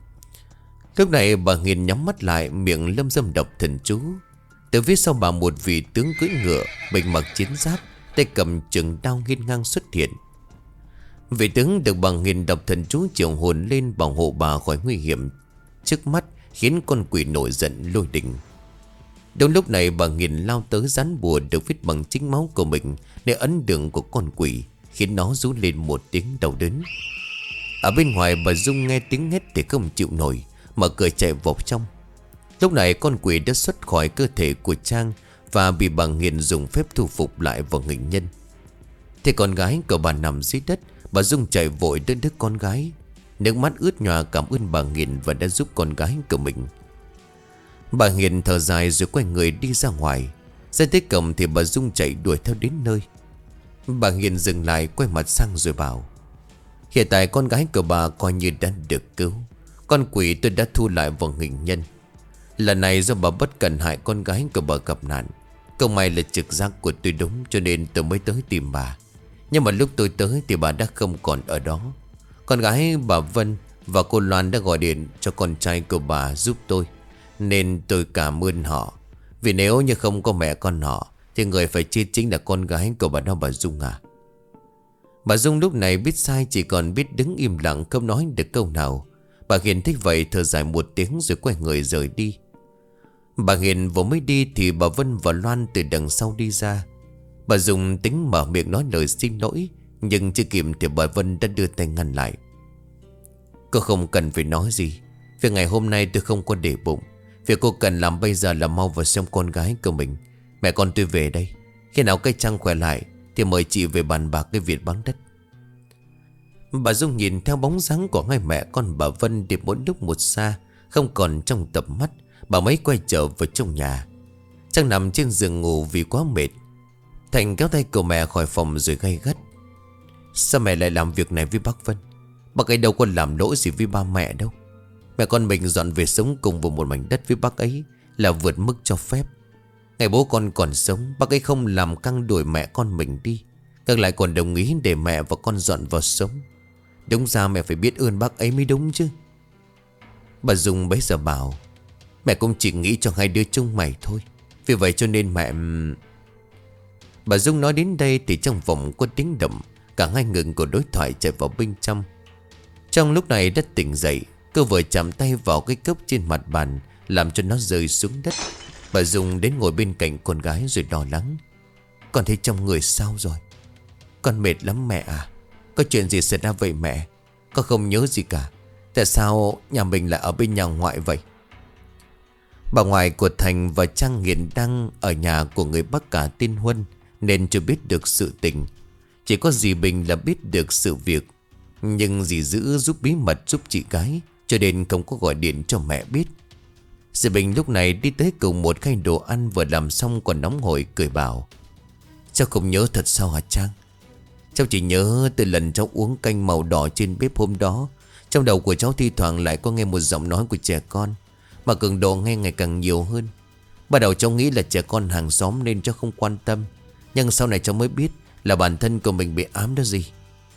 Lúc này bà Hiền nhắm mắt lại, miệng lâm dâm đọc thần chú. Từ phía sau bà một vị tướng cưỡi ngựa, mình mặc chiến giáp, tay cầm trường đao nghiêng ngang xuất hiện. Vị tướng được bà Hiền đọc thần chú triệu hồn lên bảo hộ bà khỏi nguy hiểm trước mắt, khiến con quỷ nổi giận lôi đình. Đúng lúc này bà Hiền lao tới dán bùa được viết bằng chính máu của mình để ấn đường của con quỷ, khiến nó rú lên một tiếng đau đớn. Ở bên ngoài bà Dung nghe tiếng hét thì không chịu nổi, mở cửa chạy vào trong. Lúc này con quỷ đã xuất khỏi cơ thể của Trang và bị bà Hiền dùng phép thu phục lại vào hình nhân. Thì con gái của bà nằm dưới đất, bà Dung chạy vội đến đứa con gái, nước mắt ướt nhòa cảm ơn bà Hiền và đã giúp con gái của mình. Bà Hiền thở dài rồi quay người đi ra ngoài. Ra tới cổng thì bà Dung chạy đuổi theo đến nơi. Bà Hiền dừng lại, quay mặt sang rồi bảo: hiện tại con gái của bà coi như đã được cứu. Con quỷ tôi đã thu lại vào hình nhân. Lần này do bà bất cẩn hại con gái của bà gặp nạn. Không may là trực giác của tôi đúng, cho nên tôi mới tới tìm bà. Nhưng mà lúc tôi tới thì bà đã không còn ở đó. Con gái bà Vân và cô Loan đã gọi điện cho con trai của bà giúp tôi, nên tôi cảm ơn họ. Vì nếu như không có mẹ con họ thì người phải chết chính là con gái của bà đó, bà Dung à. Bà Dung lúc này biết sai, chỉ còn biết đứng im lặng không nói được câu nào. Bà Hiền thích vậy thở dài một tiếng rồi quay người rời đi. Bà Hiền vừa mới đi thì bà Vân và Loan từ đằng sau đi ra. Bà Dung tính mở miệng nói lời xin lỗi, nhưng chưa kịp thì bà Vân đã đưa tay ngăn lại. Cô không cần phải nói gì. Việc ngày hôm nay tôi không có để bụng. Việc cô cần làm bây giờ là mau vào xem con gái của mình. Mẹ con tôi về đây. Khi nào cây Trăng khỏe lại thì mời chị về bàn bạc cái việc bán đất. Bà Dung nhìn theo bóng dáng của hai mẹ con bà Vân đi mỗi lúc một xa, không còn trong tầm mắt. Bà mới quay trở vào trong nhà. Trăng nằm trên giường ngủ vì quá mệt. Thành kéo tay của mẹ khỏi phòng rồi gay gắt: sao mẹ lại làm việc này với bác Vân? Bác ấy đâu có làm lỗi gì với ba mẹ đâu. Mẹ con mình dọn về sống cùng vào một mảnh đất với bác ấy là vượt mức cho phép. Ngày bố con còn sống, bác ấy không làm căng đuổi mẹ con mình đi, ngược lại còn đồng ý để mẹ và con dọn vào sống. Đúng ra mẹ phải biết ơn bác ấy mới đúng chứ. Bà Dung bấy giờ bảo: mẹ cũng chỉ nghĩ cho hai đứa chúng mày thôi. Vì vậy cho nên mẹ... Bà Dung nói đến đây thì trong phòng có tiếng động. Cả hai ngừng của đối thoại chạy vào bên trong. Trong Trong lúc này đất tỉnh dậy, cô vừa chạm tay vào cái cốc trên mặt bàn, làm cho nó rơi xuống đất. Bà Dung đến ngồi bên cạnh con gái rồi lo lắng. Con thấy trong người sao rồi? Con mệt lắm mẹ à. Có chuyện gì xảy ra vậy mẹ? Con không nhớ gì cả. Tại sao nhà mình lại ở bên nhà ngoại vậy? Bà ngoại của Thành và Trang hiện đang ở nhà của người bác cả tên Huân, nên chưa biết được sự tình. Chỉ có dì Bình là biết được sự việc. Nhưng dì giữ giúp bí mật giúp chị gái, cho nên không có gọi điện cho mẹ biết. Dì Bình lúc này đi tới cùng một khay đồ ăn vừa làm xong còn nóng hổi, cười bảo: Cháu không nhớ thật sao hả Trang? Cháu chỉ nhớ từ lần cháu uống canh màu đỏ trên bếp hôm đó, trong đầu của cháu thi thoảng lại có nghe một giọng nói của trẻ con, mà cường độ nghe ngày càng nhiều hơn. Ban đầu cháu nghĩ là trẻ con hàng xóm nên cháu không quan tâm, nhưng sau này cháu mới biết là bản thân của mình bị ám đó gì.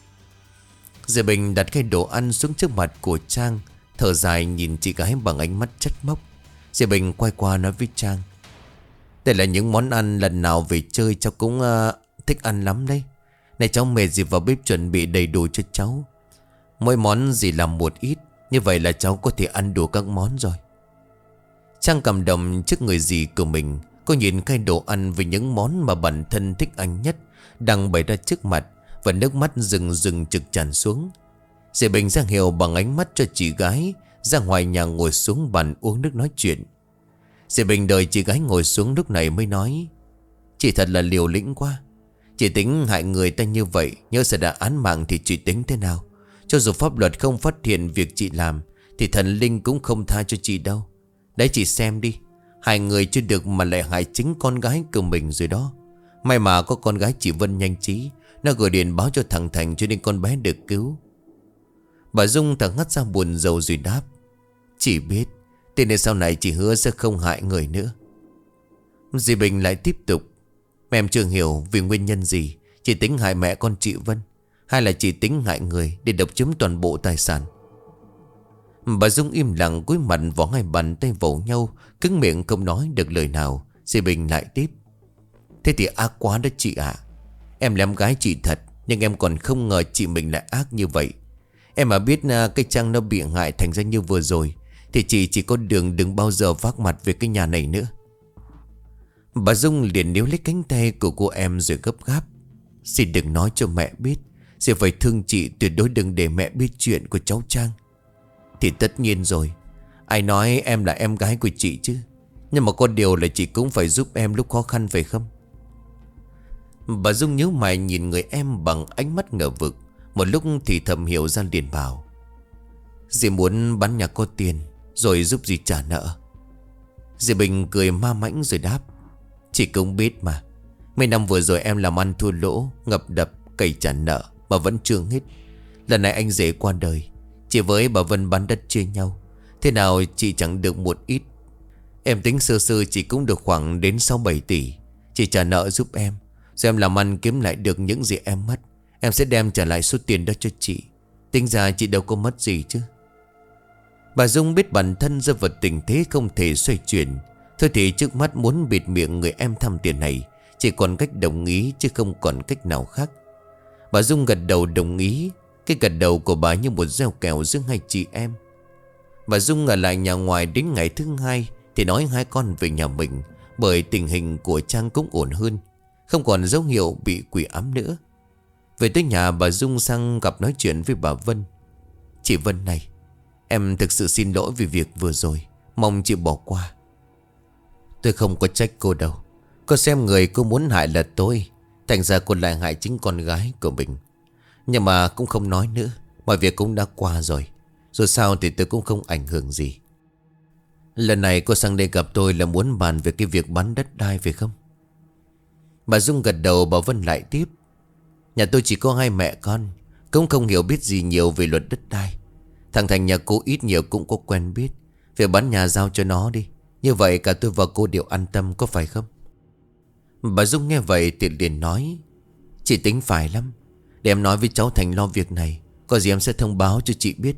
Dì Bình đặt cái đồ ăn xuống trước mặt của Trang, thở dài nhìn chị gái bằng ánh mắt trách móc. Dì Bình quay qua nói với Trang: Đây là những món ăn lần nào về chơi cháu cũng uh, thích ăn lắm đấy. Này cháu mệt gì vào bếp chuẩn bị đầy đủ cho cháu. Mỗi món gì làm một ít, như vậy là cháu có thể ăn đủ các món rồi. Trang cảm động trước người dì của mình. Cô nhìn cái đồ ăn với những món mà bản thân thích ăn nhất đang bày ra trước mặt, và nước mắt rừng rừng trực tràn xuống. Dì Bình ra hiệu bằng ánh mắt cho chị gái ra ngoài nhà ngồi xuống bàn uống nước nói chuyện. Dì Bình đợi chị gái ngồi xuống lúc này mới nói: Chị thật là liều lĩnh quá. Chị tính hại người ta như vậy, nhớ sẽ đã án mạng thì chị tính thế nào? Cho dù pháp luật không phát hiện việc chị làm, thì thần linh cũng không tha cho chị đâu. Đấy chị xem đi, hai người chưa được mà lại hại chính con gái của mình rồi đó. May mà có con gái chị Vân nhanh trí, nó gọi điện báo cho thằng Thành cho nên con bé được cứu. Bà Dung thở ngắt ra buồn rầu rồi đáp: Chị biết, thế nên sau này chị hứa sẽ không hại người nữa. Dì Bình lại tiếp tục: Em chưa hiểu vì nguyên nhân gì chị tính hại mẹ con chị Vân, hay là chị tính hại người để độc chiếm toàn bộ tài sản? Bà Dung im lặng cúi mặt vào hai bàn tay vỗ nhau, cứng miệng không nói được lời nào. Dì Bình lại tiếp: Thế thì ác quá đó chị ạ. Em là em gái chị thật, nhưng em còn không ngờ chị mình lại ác như vậy. Em mà biết cái Trang nó bị hại thành ra như vừa rồi, thì chị chỉ có đường đừng bao giờ vác mặt về cái nhà này nữa. Bà Dung liền níu lấy cánh tay của cô em rồi gấp gáp: Xin đừng nói cho mẹ biết. Sẽ phải thương chị, tuyệt đối đừng để mẹ biết chuyện của cháu Trang. Thì tất nhiên rồi, ai nói em là em gái của chị chứ. Nhưng mà có điều là chị cũng phải giúp em lúc khó khăn phải không? Bà Dung nhíu mày nhìn người em bằng ánh mắt ngờ vực. Một lúc thì thầm hiểu ra liền bảo: Dì muốn bán nhà có tiền rồi giúp dì trả nợ. Dì Bình cười ma mãnh rồi đáp: Chị cũng biết mà, mấy năm vừa rồi em làm ăn thua lỗ, ngập đập, cày trả nợ mà vẫn chưa hết. Lần này anh rể qua đời, chị với bà Vân bán đất chia nhau. Thế nào chị chẳng được một ít. Em tính sơ sơ chị cũng được khoảng đến sáu bảy tỷ. Chị trả nợ giúp em, rồi em làm ăn kiếm lại được những gì em mất, em sẽ đem trả lại số tiền đó cho chị. Tính ra chị đâu có mất gì chứ. Bà Dung biết bản thân rơi vào tình thế không thể xoay chuyển. Thôi thì trước mắt muốn bịt miệng người em tham tiền này, chỉ còn cách đồng ý chứ không còn cách nào khác. Bà Dung gật đầu đồng ý. Cái gật đầu của bà như một gieo kèo giữa hai chị em. Bà Dung ở lại nhà ngoài đến ngày thứ hai thì nói hai con về nhà mình, bởi tình hình của Trang cũng ổn hơn, không còn dấu hiệu bị quỷ ám nữa. Về tới nhà, bà Dung sang gặp nói chuyện với bà Vân. Chị Vân này, em thực sự xin lỗi vì việc vừa rồi, mong chị bỏ qua. Tôi không có trách cô đâu. Cô xem người cô muốn hại là tôi, thành ra cô lại hại chính con gái của mình. Nhưng mà cũng không nói nữa, mọi việc cũng đã qua rồi. Dù sao thì tôi cũng không ảnh hưởng gì. Lần này cô sang đây gặp tôi là muốn bàn về cái việc bán đất đai phải không? Bà Dung gật đầu. Bà Vân lại tiếp: Nhà tôi chỉ có hai mẹ con, cũng không hiểu biết gì nhiều về luật đất đai. Thằng Thành nhà cô ít nhiều cũng có quen biết. Việc bán nhà giao cho nó đi, như vậy cả tôi và cô đều an tâm, có phải không? Bà Dung nghe vậy thì liền nói: Chị tính phải lắm. Để em nói với cháu Thành lo việc này, có gì em sẽ thông báo cho chị biết.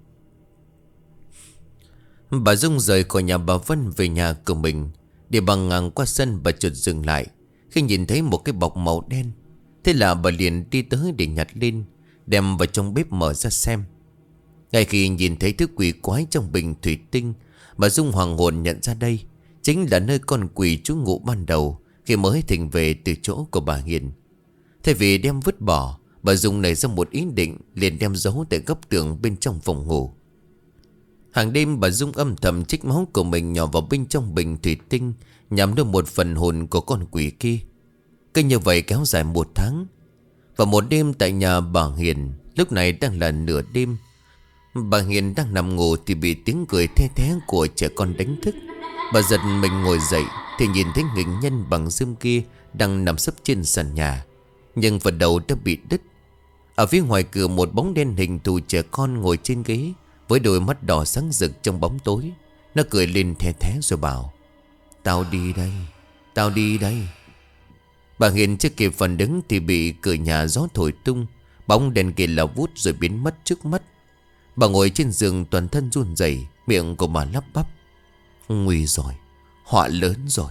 Bà Dung rời khỏi nhà bà Vân về nhà của mình. Đi bằng ngang qua sân, bà chợt dừng lại khi nhìn thấy một cái bọc màu đen. Thế là bà liền đi tới để nhặt lên, đem vào trong bếp mở ra xem. Ngay khi nhìn thấy thứ quỷ quái trong bình thủy tinh, bà Dung hoàng hồn nhận ra đây chính là nơi con quỷ trú ngụ ban đầu khi mới thỉnh về từ chỗ của bà Hiền. Thay vì đem vứt bỏ, bà Dung nảy ra một ý định, liền đem giấu tại góc tường bên trong phòng ngủ. Hàng đêm bà Dung âm thầm trích máu của mình nhỏ vào bên trong bình thủy tinh, nhằm đưa một phần hồn của con quỷ kia. Cứ như vậy kéo dài một tháng. Và một đêm tại nhà bà Hiền, lúc này đang là nửa đêm, bà Hiền đang nằm ngủ thì bị tiếng cười the thé của trẻ con đánh thức. Bà giật mình ngồi dậy thì nhìn thấy người nhân bằng rơm kia đang nằm sấp trên sàn nhà, nhưng phần đầu đã bị đứt. Ở phía ngoài cửa một bóng đen hình thù trẻ con ngồi trên ghế, với đôi mắt đỏ sáng rực trong bóng tối. Nó cười lên the thé rồi bảo: "Tao đi đây, tao đi đây." Bà Hiền chưa kịp phản ứng thì bị cửa nhà gió thổi tung, bóng đèn kia lao vút rồi biến mất trước mắt. Bà ngồi trên giường toàn thân run rẩy, miệng của bà lắp bắp: "Nguy rồi, họa lớn rồi."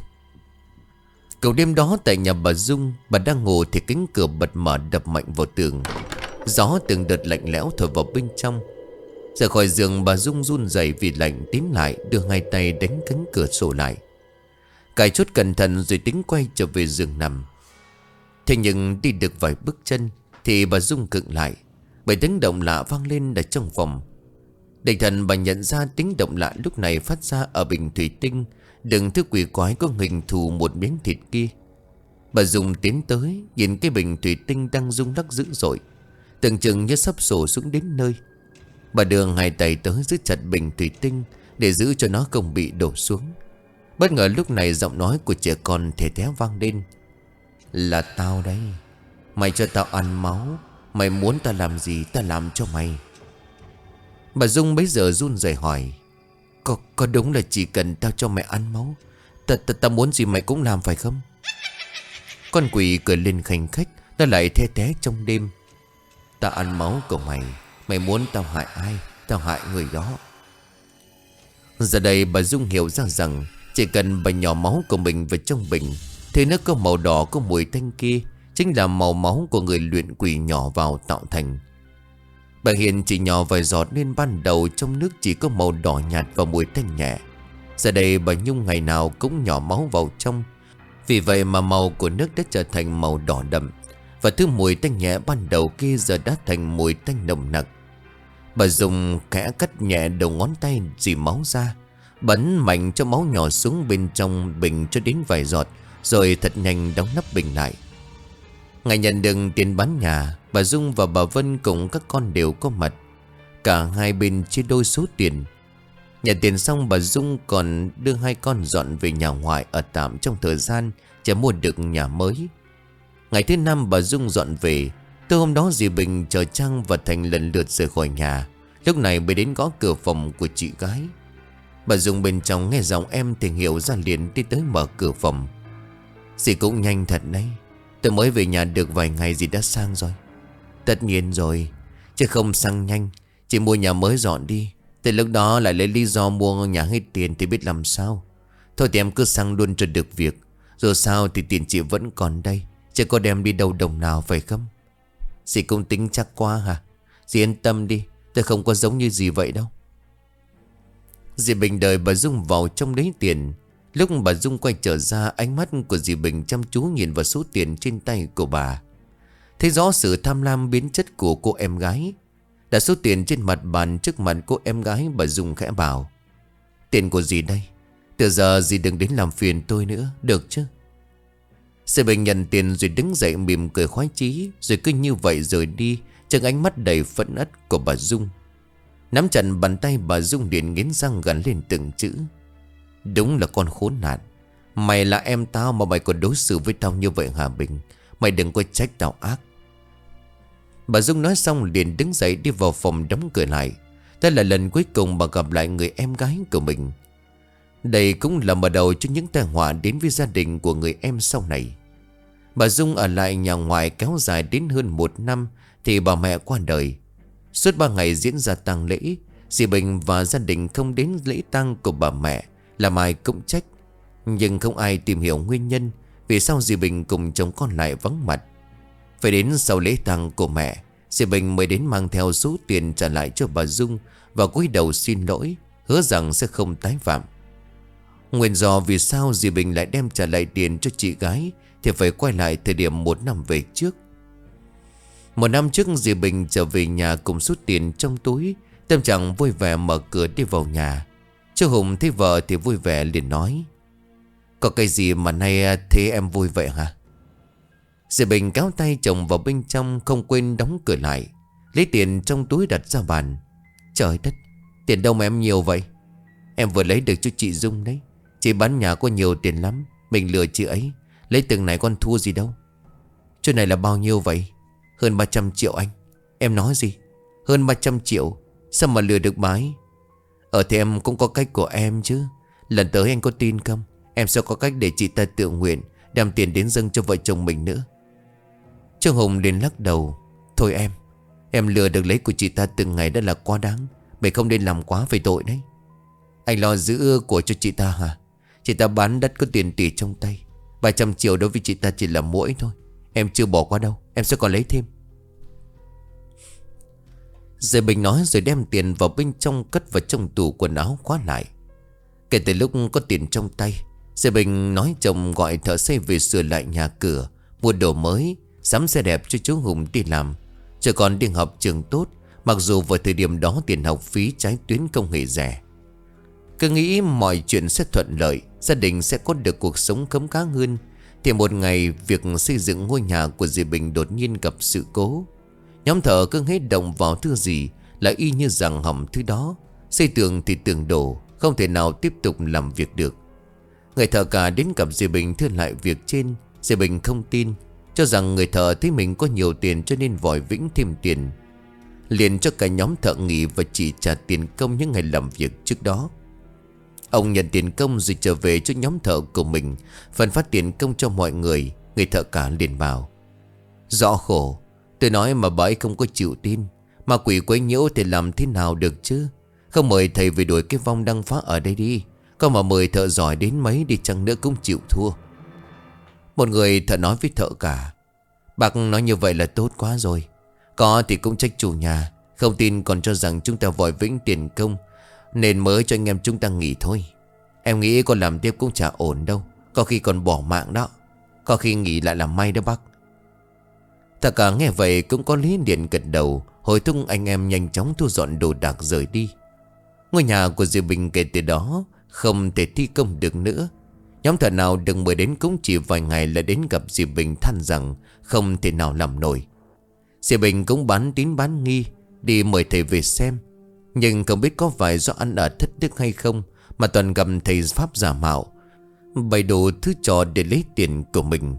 Cầu đêm đó tại nhà bà Dung, bà đang ngủ thì cánh cửa bật mở đập mạnh vào tường. Gió từng đợt lạnh lẽo thổi vào bên trong. Ra khỏi giường bà Dung run rẩy vì lạnh, tiến lại đưa hai tay đánh cánh cửa sổ lại, cài chốt cẩn thận rồi tính quay trở về giường nằm. Thế nhưng đi được vài bước chân thì bà Dung khựng lại, bởi tiếng động lạ vang lên ở trong phòng. Định thần bà nhận ra tiếng động lạ lúc này phát ra ở bình thủy tinh đựng thứ quỷ quái có hình thù một miếng thịt kia. Bà Dung tiến tới, nhìn cái bình thủy tinh đang rung lắc dữ dội, tưởng chừng như sắp sổ xuống đến nơi. Bà đưa hai tay tới giữ chặt bình thủy tinh để giữ cho nó không bị đổ xuống. Bất ngờ lúc này giọng nói của trẻ con thè thé vang lên: "Là tao đây. Mày cho tao ăn máu. Mày muốn tao làm gì tao làm cho mày." Bà Dung bấy giờ run rẩy hỏi: Có, có đúng là chỉ cần tao cho mày ăn máu, ta, ta, ta muốn gì mày cũng làm phải không? Con quỷ cười lên khanh khách, nó lại the thé trong đêm: "Tao ăn máu của mày. Mày muốn tao hại ai, tao hại người đó." Giờ đây bà Dung hiểu ra rằng chỉ cần bà nhỏ máu của mình vào trong bình thì nó có màu đỏ có mùi tanh kia chính là màu máu của người luyện quỷ nhỏ vào tạo thành. Bà Hiền chỉ nhỏ vài giọt nên ban đầu trong nước chỉ có màu đỏ nhạt và mùi tanh nhẹ. Giờ đây bà Nhung ngày nào cũng nhỏ máu vào trong, vì vậy mà màu của nước đã trở thành màu đỏ đậm, và thứ mùi tanh nhẹ ban đầu kia giờ đã thành mùi tanh nồng nặc. Bà dùng khẽ cắt nhẹ đầu ngón tay dì máu ra, bắn mạnh cho máu nhỏ xuống bên trong bình cho đến vài giọt, rồi thật nhanh đóng nắp bình lại. Ngày nhận được tiền bán nhà, bà Dung và bà Vân cùng các con đều có mặt. Cả hai bên chia đôi số tiền. Nhận tiền xong bà Dung còn đưa hai con dọn về nhà ngoại ở tạm trong thời gian chờ mua được nhà mới. Ngày thứ năm bà Dung dọn về. Từ hôm đó dì Bình chờ Trang và Thành lần lượt rời khỏi nhà. Lúc này mới đến gõ cửa phòng của chị gái. Bà Dung bên trong nghe giọng em thì hiểu ra liền đi tới mở cửa phòng. Dì cũng nhanh thật đấy. Tôi mới về nhà được vài ngày dì đã sang rồi. Tất nhiên rồi, chứ không sang nhanh. Chị mua nhà mới dọn đi, từ lúc đó lại lấy lý do mua nhà hết tiền thì biết làm sao. Thôi thì em cứ sang luôn cho được việc. Dù sao thì tiền chị vẫn còn đây, chứ có đem đi đâu đồng nào phải không? Dì cũng tính chắc quá hả? Dì yên tâm đi, tôi không có giống như dì vậy đâu. Dì Bình đợi bà Dung vào trong lấy tiền. Lúc bà Dung quay trở ra, ánh mắt của dì Bình chăm chú nhìn vào số tiền trên tay của bà. Thấy rõ sự tham lam biến chất của cô em gái. Đặt số tiền trên mặt bàn trước mặt cô em gái, bà Dung khẽ bảo: "Tiền của dì đây. Từ giờ dì đừng đến làm phiền tôi nữa, được chứ?" Dì Bình nhận tiền rồi đứng dậy mỉm cười khoái chí, rồi cứ như vậy rời đi trong ánh mắt đầy phẫn uất của bà Dung. Nắm chặt bàn tay bà Dung liền nghiến răng gằn lên từng chữ: "Đúng là con khốn nạn. Mày là em tao mà mày còn đối xử với tao như vậy hả Bình? Mày đừng có trách tao ác." Bà Dung nói xong liền đứng dậy đi vào phòng đóng cửa lại. Đây là lần cuối cùng bà gặp lại người em gái của mình. Đây cũng là mở đầu cho những tai họa đến với gia đình của người em sau này. Bà Dung ở lại nhà ngoại kéo dài đến hơn một năm thì bà mẹ qua đời. Suốt ba ngày diễn ra tang lễ, dì Bình và gia đình không đến lễ tang của bà mẹ, làm ai cũng trách. Nhưng không ai tìm hiểu nguyên nhân vì sao dì Bình cùng chồng con lại vắng mặt. Phải đến sau lễ tang của mẹ, Dì Bình mới đến mang theo số tiền trả lại cho bà Dung và cúi đầu xin lỗi, hứa rằng sẽ không tái phạm. Nguyên do vì sao dì Bình lại đem trả lại tiền cho chị gái thì phải quay lại thời điểm một năm về trước. Một năm trước dì Bình trở về nhà cùng số tiền trong túi, tâm trạng vui vẻ mở cửa đi vào nhà. Chú Hùng thấy vợ thì vui vẻ liền nói: "Có cái gì mà nay thế em vui vậy hả?" Dì Bình kéo tay chồng vào bên trong, không quên đóng cửa lại, lấy tiền trong túi đặt ra bàn. "Trời đất, tiền đâu mà em nhiều vậy?" "Em vừa lấy được cho chị Dung đấy. Chị bán nhà có nhiều tiền lắm, mình lừa chị ấy, lấy từng này con thua gì đâu." "Chỗ này là bao nhiêu vậy?" "Hơn ba trăm triệu anh." "Em nói gì? Hơn ba trăm triệu? Sao mà lừa được bà ấy?" "Ở thì em cũng có cách của em chứ. Lần tới anh có tin không, em sẽ có cách để chị ta tự nguyện đem tiền đến dâng cho vợ chồng mình nữa." Trương Hùng liền lắc đầu: "Thôi em, em lừa được lấy của chị ta từng ngày đã là quá đáng. Mày không nên làm quá về tội đấy." "Anh lo giữ của cho chị ta hả? Chị ta bán đất có tiền tỷ trong tay. Ba trăm triệu đối với chị ta chỉ là muỗi thôi. Em chưa bỏ qua đâu, em sẽ còn lấy thêm." Dì Bình nói rồi đem tiền vào bên trong, cất vào trong tủ quần áo khóa lại. Kể từ lúc có tiền trong tay, dì Bình nói chồng gọi thợ xây về sửa lại nhà cửa, mua đồ mới, sắm xe đẹp cho chú Hùng đi làm, cho con đi học trường tốt. Mặc dù vào thời điểm đó tiền học phí trái tuyến không hề rẻ. Cứ nghĩ mọi chuyện sẽ thuận lợi, gia đình sẽ có được cuộc sống khấm khá hơn, thì một ngày việc xây dựng ngôi nhà của dì Bình đột nhiên gặp sự cố. Nhóm thợ cứ hết động vào thứ gì là y như rằng hỏng thứ đó. Xây tường thì tường đổ, không thể nào tiếp tục làm việc được. Người thợ cả đến gặp dì Bình thưa lại việc trên. Dì Bình không tin, cho rằng người thợ thấy mình có nhiều tiền cho nên vòi vĩnh thêm tiền. Liền cho cả nhóm thợ nghỉ và chỉ trả tiền công những ngày làm việc trước đó. Ông nhận tiền công rồi trở về cho nhóm thợ của mình, phân phát tiền công cho mọi người. Người thợ cả liền bảo: "Rõ khổ, tôi nói mà bà ấy không có chịu tin. Ma quỷ quấy nhiễu thì làm thế nào được chứ. Không mời thầy về đuổi cái vong đăng phá ở đây đi. Còn mà mời thợ giỏi đến mấy đi chăng nữa cũng chịu thua." Một người thợ nói với thợ cả: "Bác nói như vậy là tốt quá rồi. Có thì cũng trách chủ nhà, không tin còn cho rằng chúng ta vòi vĩnh tiền công, nên mới cho anh em chúng ta nghỉ thôi. Em nghĩ còn làm tiếp cũng chả ổn đâu, có khi còn bỏ mạng đó. Có khi nghỉ lại làm may đó bác." Thợ cả nghe vậy cũng có lý điện gật đầu, hồi thúc anh em nhanh chóng thu dọn đồ đạc rời đi. Ngôi nhà của dì Bình kể từ đó không thể thi công được nữa. Nhóm thợ nào đừng mời đến cũng chỉ vài ngày là đến gặp dì Bình than rằng không thể nào làm nổi. Dì Bình cũng bán tín bán nghi, đi mời thầy về xem. Nhưng không biết có phải do ăn ở thất đức hay không mà toàn gặp thầy pháp giả mạo, bày đồ thứ trò để lấy tiền của mình.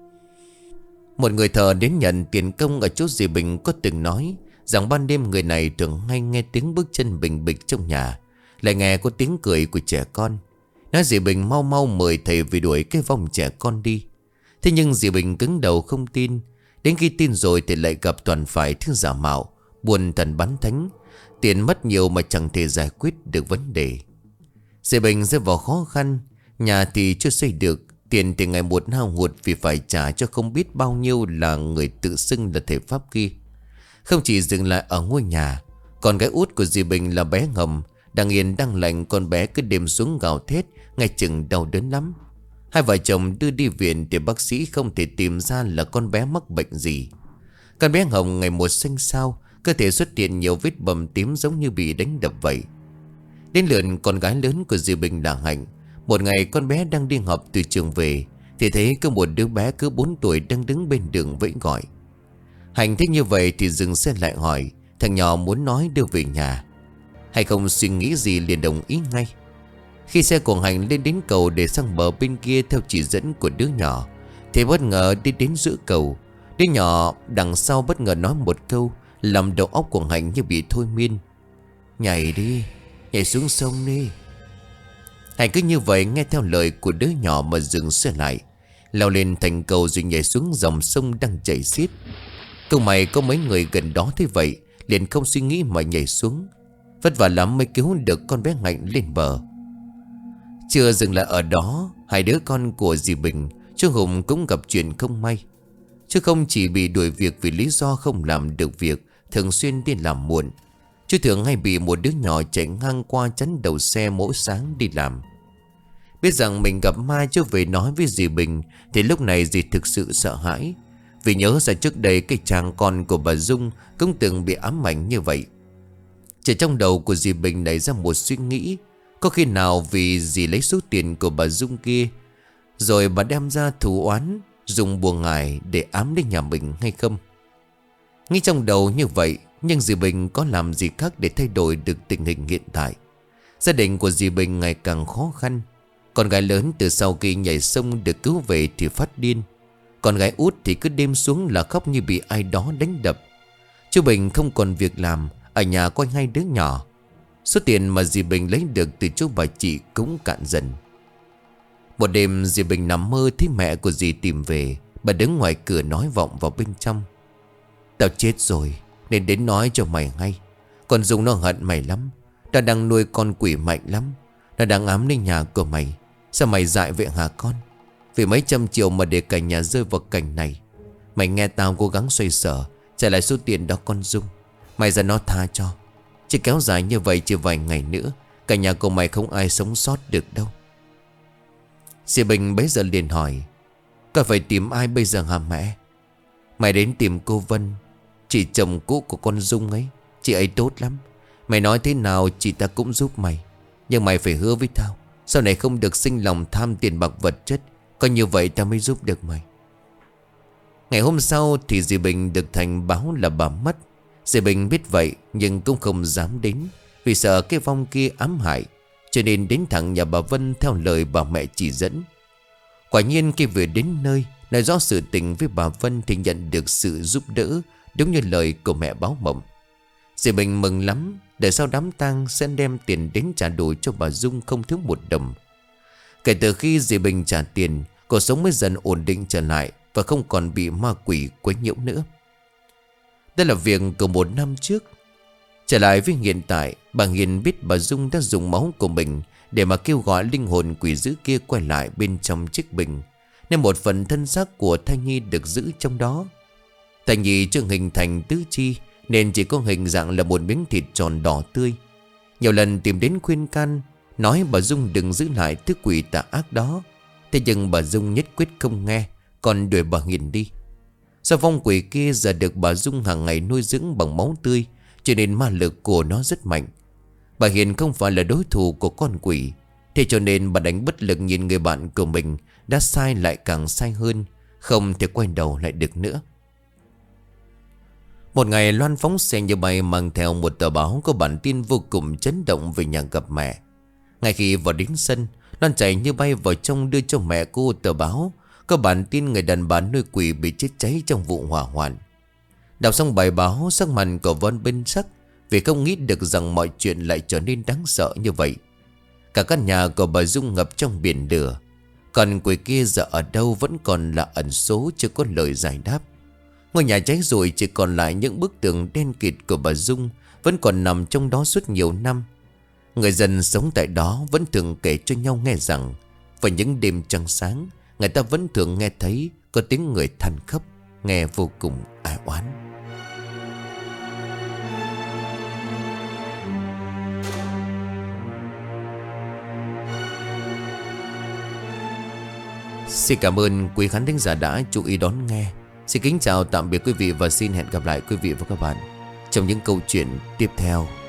Một người thợ đến nhận tiền công ở chỗ dì Bình có từng nói rằng ban đêm người này thường hay nghe tiếng bước chân bình bịch trong nhà, lại nghe có tiếng cười của trẻ con. Nói dì Bình mau mau mời thầy về đuổi cái vong trẻ con đi. Thế nhưng dì Bình cứng đầu không tin. Đến khi tin rồi thì lại gặp toàn phải thứ giả mạo, buồn thần bán thánh. Tiền mất nhiều mà chẳng thể giải quyết được vấn đề. Dì Bình rơi vào khó khăn. Nhà thì chưa xây được, tiền thì ngày một hao hụt vì phải trả cho không biết bao nhiêu là người tự xưng là thầy pháp kia. Không chỉ dừng lại ở ngôi nhà, còn gái út của dì Bình là bé Ngầm, đang yên đang lành, con bé cứ đêm xuống gào thét, ngay chừng đau đớn lắm. Hai vợ chồng đưa đi viện thì bác sĩ không thể tìm ra là con bé mắc bệnh gì. Con bé Hồng ngày một xanh xao, cơ thể xuất hiện nhiều vết bầm tím giống như bị đánh đập vậy. Đến lượt con gái lớn của dì Bình là Hạnh. Một ngày con bé đang đi học từ trường về thì thấy có một đứa bé cứ bốn tuổi đang đứng bên đường vẫy gọi. Hạnh thấy như vậy thì dừng xe lại hỏi thằng nhỏ muốn nói đưa về nhà. Hay không suy nghĩ gì liền đồng ý ngay. Khi xe của Hạnh lên đến cầu để sang bờ bên kia theo chỉ dẫn của đứa nhỏ thì bất ngờ đi đến giữa cầu. Đứa nhỏ đằng sau bất ngờ nói một câu làm đầu óc của Hạnh như bị thôi miên: "Nhảy đi, nhảy xuống sông đi." Hạnh cứ như vậy nghe theo lời của đứa nhỏ mà dừng xe lại, leo lên thành cầu rồi nhảy xuống dòng sông đang chảy xiết. Câu mày có mấy người gần đó thấy vậy liền không suy nghĩ mà nhảy xuống. Vất vả lắm mới cứu được con bé Hạnh lên bờ. Chưa dừng lại ở đó, hai đứa con của dì Bình, chú Hùng cũng gặp chuyện không may. Chứ không chỉ bị đuổi việc vì lý do không làm được việc, thường xuyên đi làm muộn. Chú thường hay bị một đứa nhỏ chạy ngang qua chắn đầu xe mỗi sáng đi làm. Biết rằng mình gặp ma chưa về nói với dì Bình thì lúc này dì thực sự sợ hãi. Vì nhớ ra trước đây cái chàng con của bà Dung cũng từng bị ám ảnh như vậy. Chỉ trong đầu của dì Bình nảy ra một suy nghĩ. Có khi nào vì dì lấy số tiền của bà Dung kia rồi bà đem ra thù oán, dùng bùa ngải để ám đến nhà mình hay không? Nghĩ trong đầu như vậy, nhưng dì Bình có làm gì khác để thay đổi được tình hình hiện tại. Gia đình của dì Bình ngày càng khó khăn. Con gái lớn từ sau khi nhảy sông được cứu về thì phát điên. Con gái út thì cứ đêm xuống là khóc như bị ai đó đánh đập. Chú Bình không còn việc làm, ở nhà có hai đứa nhỏ. Số tiền mà dì Bình lấy được từ chỗ bà chị cũng cạn dần. Một đêm dì Bình nằm mơ thấy mẹ của dì tìm về. Bà đứng ngoài cửa nói vọng vào bên trong: "Tao chết rồi nên đến nói cho mày hay. Con Dung nó hận mày lắm. Nó đang nuôi con quỷ mạnh lắm. Nó đang ám lên nhà của mày. Sao mày dại vậy hả con? Vì mấy trăm triệu mà để cả nhà rơi vào cảnh này. Mày nghe tao cố gắng xoay sở trả lại số tiền đó con Dung. Mày ra nó tha cho. Chỉ kéo dài như vậy chỉ vài ngày nữa, cả nhà của mày không ai sống sót được đâu." Dì Bình bấy giờ liền hỏi: "Con phải tìm ai bây giờ hả mẹ?" "Mày đến tìm cô Vân, chị chồng cũ của con Dung ấy. Chị ấy tốt lắm. Mày nói thế nào chị ta cũng giúp mày. Nhưng mày phải hứa với tao sau này không được sinh lòng tham tiền bạc vật chất. Có như vậy tao mới giúp được mày." Ngày hôm sau thì dì Bình được Thành báo là bà mất. Dì Bình biết vậy nhưng cũng không dám đến, vì sợ cái vong kia ám hại, cho nên đến thẳng nhà bà Vân theo lời bà mẹ chỉ dẫn. Quả nhiên khi vừa đến nơi, nói rõ sự tình với bà Vân thì nhận được sự giúp đỡ, đúng như lời của mẹ báo mộng. Dì Bình mừng lắm, để sau đám tang sẽ đem tiền đến trả đủ cho bà Dung không thiếu một đồng. Kể từ khi dì Bình trả tiền, cuộc sống mới dần ổn định trở lại và không còn bị ma quỷ quấy nhiễu nữa. Đây là việc của một năm trước. Trở lại với hiện tại, bà Hiền biết bà Dung đã dùng máu của mình để mà kêu gọi linh hồn quỷ dữ kia quay lại bên trong chiếc bình, nên một phần thân xác của thai nhi được giữ trong đó. Thai nhi chưa hình thành tứ chi nên chỉ có hình dạng là một miếng thịt tròn đỏ tươi. Nhiều lần tìm đến khuyên can, nói bà Dung đừng giữ lại thứ quỷ tà ác đó. Thế nhưng bà Dung nhất quyết không nghe, còn đuổi bà Hiền đi. Do vong quỷ kia giờ được bà Dung hàng ngày nuôi dưỡng bằng máu tươi, cho nên ma lực của nó rất mạnh. Bà Hiền không phải là đối thủ của con quỷ, thế cho nên bà đánh bất lực nhìn người bạn của mình đã sai lại càng sai hơn, không thể quay đầu lại được nữa. Một ngày Loan phóng xe như bay mang theo một tờ báo có bản tin vô cùng chấn động về nhà gặp mẹ. Ngay khi vào đến sân, Loan chạy như bay vào trong đưa cho mẹ cô tờ báo có bản tin người đàn bà nuôi quỷ bị chết cháy trong vụ hỏa hoạn. Đọc xong bài báo, sắc mặt của Vân bên sắc vì không nghĩ được rằng mọi chuyện lại trở nên đáng sợ như vậy. Cả căn nhà của bà Dung ngập trong biển lửa. Còn quỷ kia giờ ở đâu vẫn còn là ẩn số chưa có lời giải đáp. Ngôi nhà cháy rồi chỉ còn lại những bức tường đen kịt của bà Dung vẫn còn nằm trong đó suốt nhiều năm. Người dân sống tại đó vẫn thường kể cho nhau nghe rằng vào những đêm trăng sáng, người ta vẫn thường nghe thấy có tiếng người than khóc, nghe vô cùng ai oán. Xin cảm ơn quý khán thính giả đã chú ý đón nghe. Xin kính chào tạm biệt quý vị và xin hẹn gặp lại quý vị và các bạn trong những câu chuyện tiếp theo.